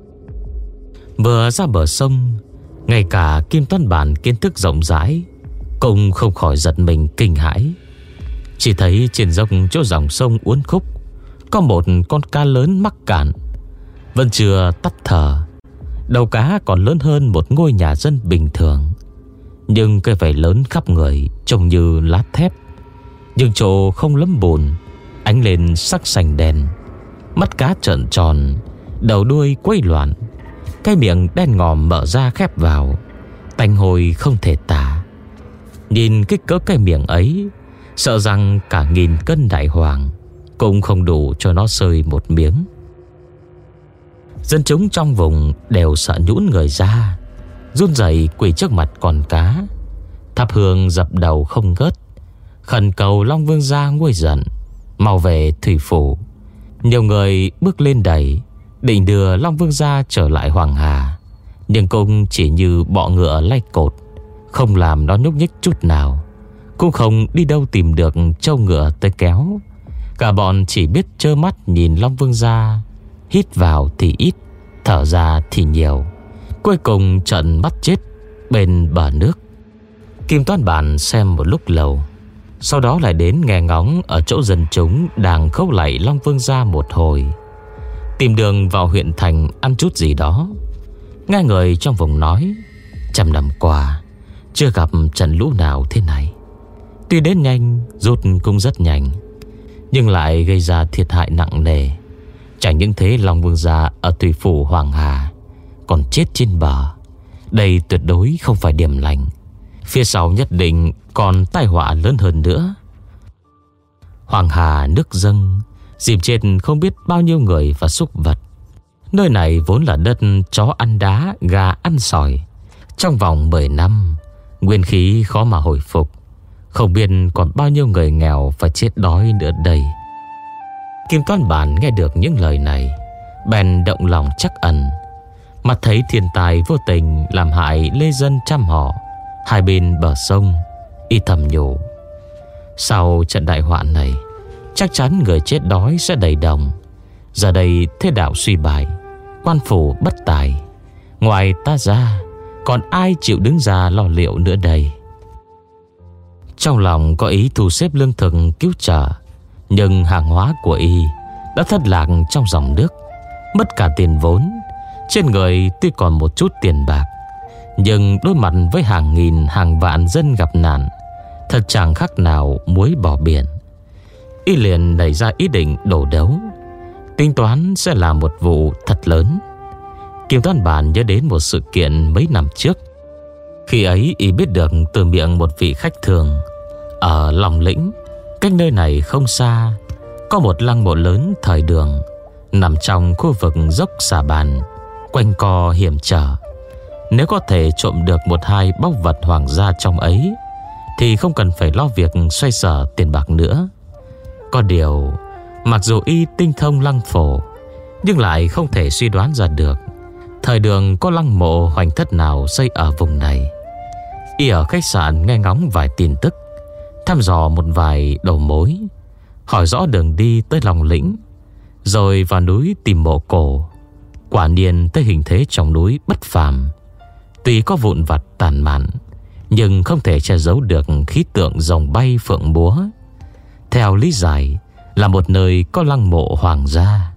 Vừa ra bờ sông, ngay cả Kim Toán Bản kiến thức rộng rãi cũng không khỏi giật mình kinh hãi. Chỉ thấy trên dốc chỗ dòng sông uốn khúc có một con cá lớn mắc cạn, vẫn chưa tắt thở. Đầu cá còn lớn hơn một ngôi nhà dân bình thường, nhưng cái vảy lớn khắp người trông như lá thép. Nhưng chỗ không lấm bùn ánh lên sắc xanh đen. Mắt cá trợn tròn, đầu đuôi quay loạn, Cái miệng đen ngòm mở ra khép vào, tanh hôi không thể tả. Nhìn kích cỡ cái miệng ấy, sợ rằng cả nghìn cân đại hoàng cũng không đủ cho nó sơi một miếng. Dân chúng trong vùng đều sợ nhũn người ra, run rẩy quỳ trước mặt con cá, thắp hương dập đầu không ngớt, khẩn cầu Long Vương gia nguôi giận, mau về thủy phủ. Nhiều người bước lên đẩy, định đưa Long Vương gia trở lại Hoàng Hà, nhưng cũng chỉ như bọ ngựa lay cột, không làm nó nhúc nhích chút nào, cũng không đi đâu tìm được trâu ngựa tới kéo. Cả bọn chỉ biết trơ mắt nhìn Long Vương gia hít vào thì ít, thở ra thì nhiều, cuối cùng trợn mắt chết bên bờ nước. Kim Toán Bản xem một lúc lâu, sau đó lại đến nghe ngóng ở chỗ dân chúng đang khấu lạy Long Vương gia một hồi, tìm đường vào huyện thành ăn chút gì đó. Nghe người trong vùng nói, trăm năm qua chưa gặp trận lũ nào thế này. Tuy đến nhanh, rút cũng rất nhanh, nhưng lại gây ra thiệt hại nặng nề. Chẳng những thế, Long Vương gia ở thủy phủ Hoàng Hà còn chết trên bờ. Đây tuyệt đối không phải điểm lành, phía sau nhất định còn tai họa lớn hơn nữa. Hoàng Hà nước dâng, dìm chết không biết bao nhiêu người và súc vật. Nơi này vốn là đất chó ăn đá, gà ăn sỏi. Trong vòng mười năm, nguyên khí khó mà hồi phục. Không biết còn bao nhiêu người nghèo phải chết đói nữa đây. Kim Toán Bản nghe được những lời này, bèn động lòng trắc ẩn. Mặt thấy thiên tai vô tình làm hại lê dân trăm họ hai bên bờ sông, y thầm nhủ, sau trận đại họa này chắc chắn người chết đói sẽ đầy đồng. Giờ đây thế đạo suy bại, quan phủ bất tài, ngoài ta ra còn ai chịu đứng ra lo liệu nữa đây. Trong lòng có ý thu xếp lương thực cứu trợ, nhưng hàng hóa của y đã thất lạc trong dòng nước, mất cả tiền vốn. Trên người tuy còn một chút tiền bạc, nhưng đối mặt với hàng nghìn hàng vạn dân gặp nạn, thật chẳng khác nào muối bỏ biển. Y liền nảy ra ý định đổ đấu, tính toán sẽ là một vụ thật lớn. Kim Toán Bản nhớ đến một sự kiện mấy năm trước. Khi ấy y biết được từ miệng một vị khách thường, ở Long Lĩnh, cách nơi này không xa, có một lăng mộ lớn thời Đường, nằm trong khu vực dốc Xà Bàn, quanh co hiểm trở. Nếu có thể trộm được một hai báu vật hoàng gia trong ấy, thì không cần phải lo việc xoay sở tiền bạc nữa. Có điều, mặc dù y tinh thông lăng phổ, nhưng lại không thể suy đoán ra được thời Đường có lăng mộ hoành thất nào xây ở vùng này. Y ở khách sạn nghe ngóng vài tin tức, thăm dò một vài đầu mối, hỏi rõ đường đi tới Long Lĩnh, rồi vào núi tìm mộ cổ. Quả nhiên thấy hình thế trong núi bất phàm, tuy có vụn vặt tàn mạn, nhưng không thể che giấu được khí tượng rồng bay phượng múa. Theo lý giải là một nơi có lăng mộ hoàng gia.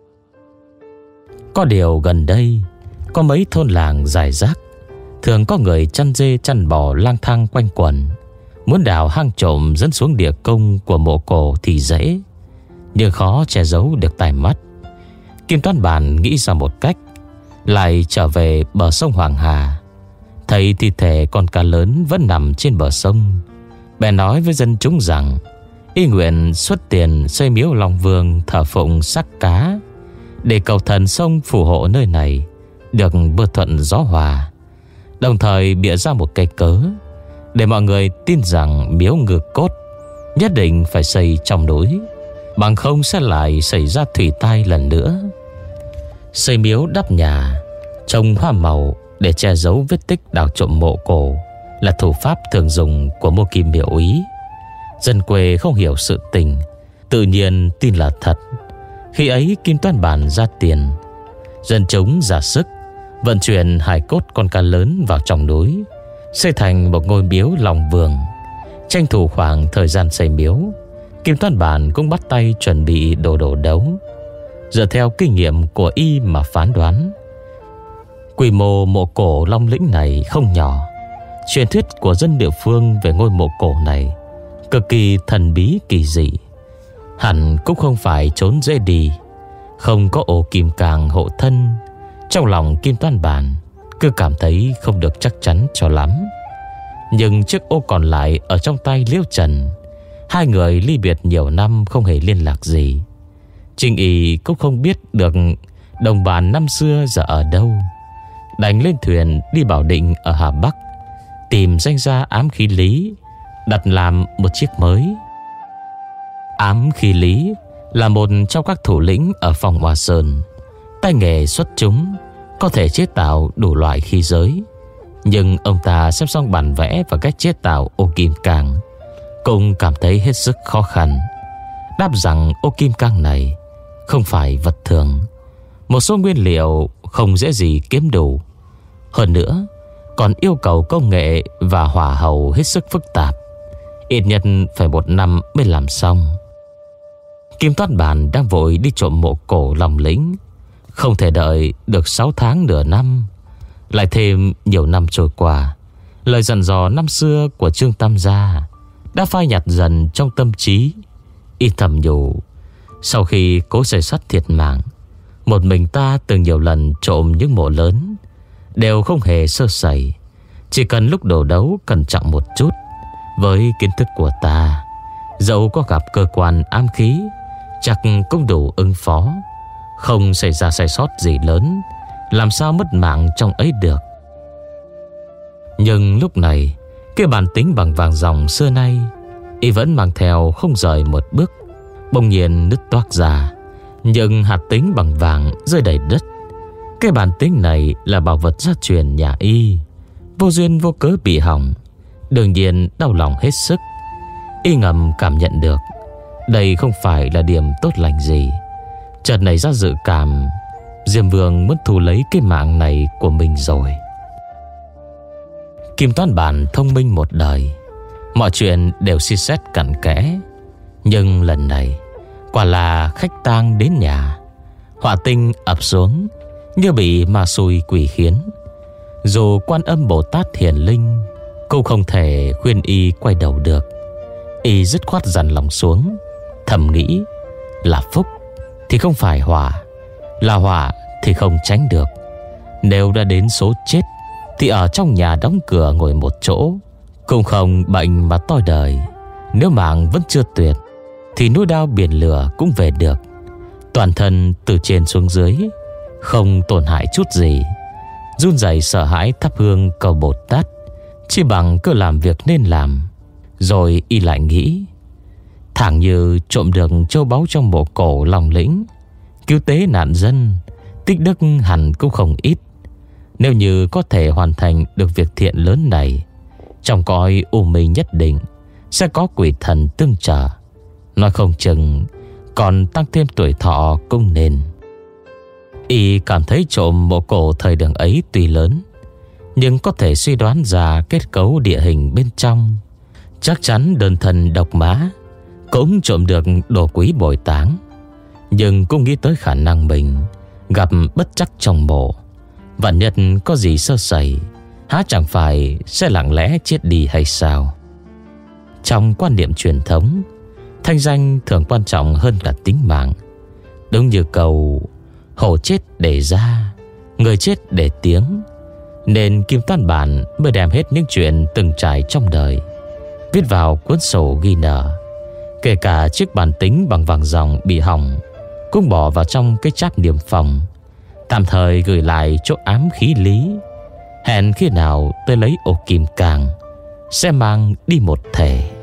Có điều gần đây có mấy thôn làng rải rác, thường có người chăn dê chăn bò lang thang quanh quẩn. Muốn đào hang trộm dẫn xuống địa cung của mộ cổ thì dễ, nhưng khó che giấu được tai mắt. Kim Toán Bản nghĩ ra một cách, lại trở về bờ sông Hoàng Hà, thấy thi thể con cá lớn vẫn nằm trên bờ sông. Bèn nói với dân chúng rằng y nguyện xuất tiền xây miếu Long Vương thờ phụng xác cá, để cầu thần sông phù hộ nơi này được mưa thuận gió hòa. Đồng thời bịa ra một cây cớ để mọi người tin rằng miếu ngự cốt nhất định phải xây trong núi, bằng không sẽ lại xảy ra thủy tai lần nữa. Xây miếu đắp nhà, trồng hoa màu để che giấu vết tích đào trộm mộ cổ là thủ pháp thường dùng của Mô Kim Miểu Úy. Dân quê không hiểu sự tình, tự nhiên tin là thật. Khi ấy Kim Toán Bản ra tiền, dân chúng ra sức vận chuyển hài cốt con cá lớn vào trong núi, xây thành một ngôi miếu Long Vương. Tranh thủ khoảng thời gian xây miếu, Kim Toán Bản cũng bắt tay chuẩn bị đồ đồ đấu. Dựa theo kinh nghiệm của y mà phán đoán, quy mô mộ cổ Long Lĩnh này không nhỏ. Truyền thuyết của dân địa phương về ngôi mộ cổ này cực kỳ thần bí kỳ dị, hẳn cũng không phải trốn dễ đi, không có ổ kim càng hộ thân, Trong lòng Kim Toan Bản cứ cảm thấy không được chắc chắn cho lắm. Nhưng chiếc ô còn lại ở trong tay Liễu Trần, hai người ly biệt nhiều năm không hề liên lạc gì. Trinh Y cũng không biết được đồng bạn năm xưa giờ ở đâu, đành lên thuyền đi Bảo Định ở Hà Bắc, tìm danh gia Ám Khí Lý, đặt làm một chiếc mới. Ám Khí Lý là một trong các thủ lĩnh ở Phong Hoa Sơn, tay nghề xuất chúng, có thể chế tạo đủ loại khí giới. Nhưng ông ta xem xong bản vẽ và cách chế tạo ô kim cang, cũng cảm thấy hết sức khó khăn. Đáp rằng ô kim cang này không phải vật thường, một số nguyên liệu không dễ gì kiếm đủ. Hơn nữa còn yêu cầu công nghệ và hỏa hầu hết sức phức tạp, ít nhất phải một năm mới làm xong. Kim Toán Bản đang vội đi trộm mộ cổ Long Lĩnh, không thể đợi được sáu tháng nửa năm. Lại thêm nhiều năm trôi qua, lời dặn dò năm xưa của Trương Tam Gia đã phai nhạt dần trong tâm trí. Y thầm nhủ, sau khi Cố Xây Sắt thiệt mạng, một mình ta từng nhiều lần trộm những mộ lớn, đều không hề sơ sẩy. Chỉ cần lúc đổ đấu cẩn trọng một chút, với kiến thức của ta, dẫu có gặp cơ quan ám khí, chắc cũng đủ ứng phó, không xảy ra sai sót gì lớn, làm sao mất mạng trong ấy được. Nhưng lúc này, cái bản tính bằng vàng dòng xưa nay y vẫn mang theo không rời một bước, bỗng nhiên nứt toác ra, những hạt tính bằng vàng rơi đầy đất. Cái bản tính này là bảo vật gia truyền nhà y, vô duyên vô cớ bị hỏng, đương nhiên đau lòng hết sức. Y ngầm cảm nhận được đây không phải là điểm tốt lành gì, chợt nảy ra dự cảm Diêm Vương muốn thu lấy cái mạng này của mình rồi. Kim Toán Bản thông minh một đời, mọi chuyện đều suy xét cặn kẽ. Nhưng lần này quả là khách tang đến nhà, họa tinh ập xuống như bị ma xui quỷ khiến. Dù Quan Âm Bồ Tát hiển linh, cũng không thể khuyên y quay đầu được. Y dứt khoát dằn lòng xuống, thầm nghĩ là phúc thì không phải họa, là họa thì không tránh được. Nếu đã đến số chết thì ở trong nhà đóng cửa ngồi một chỗ, cũng không bệnh mà toi đời. Nếu mạng vẫn chưa tuyệt thì núi đao biển lửa cũng về được. Toàn thân từ trên xuống dưới không tổn hại chút gì. Run rẩy sợ hãi thắp hương cầu Bồ Tát, chỉ bằng cứ làm việc nên làm. Rồi y lại nghĩ, thẳng như trộm được châu báu trong mộ cổ Long Lĩnh, cứu tế nạn dân, tích đức hẳn cũng không ít. Nếu như có thể hoàn thành được việc thiện lớn này, trong cõi u minh nhất định sẽ có quỷ thần tương trợ, nói không chừng còn tăng thêm tuổi thọ cũng nên. Y cảm thấy trộm mộ cổ thời đường ấy tuy lớn, nhưng có thể suy đoán ra kết cấu địa hình bên trong. Chắc chắn đơn thần độc mã cũng trộm được đồ quý bồi táng. Nhưng cũng nghĩ tới khả năng mình gặp bất trắc trong mộ, vạn nhất có gì sơ sẩy, há chẳng phải sẽ lặng lẽ chết đi hay sao? Trong quan niệm truyền thống, thanh danh thường quan trọng hơn cả tính mạng. Đúng như câu hổ chết để da, người chết để tiếng, nên Kim Toán Bản mới đem hết những chuyện từng trải trong đời viết vào cuốn sổ ghi nợ. Kể cả chiếc bàn tính bằng vàng ròng bị hỏng cũng bỏ vào trong cái cháp niêm phòng, tạm thời gửi lại chỗ Ám Khí Lý. Hẹn khi nào tôi lấy ô kim cang sẽ mang đi một thể.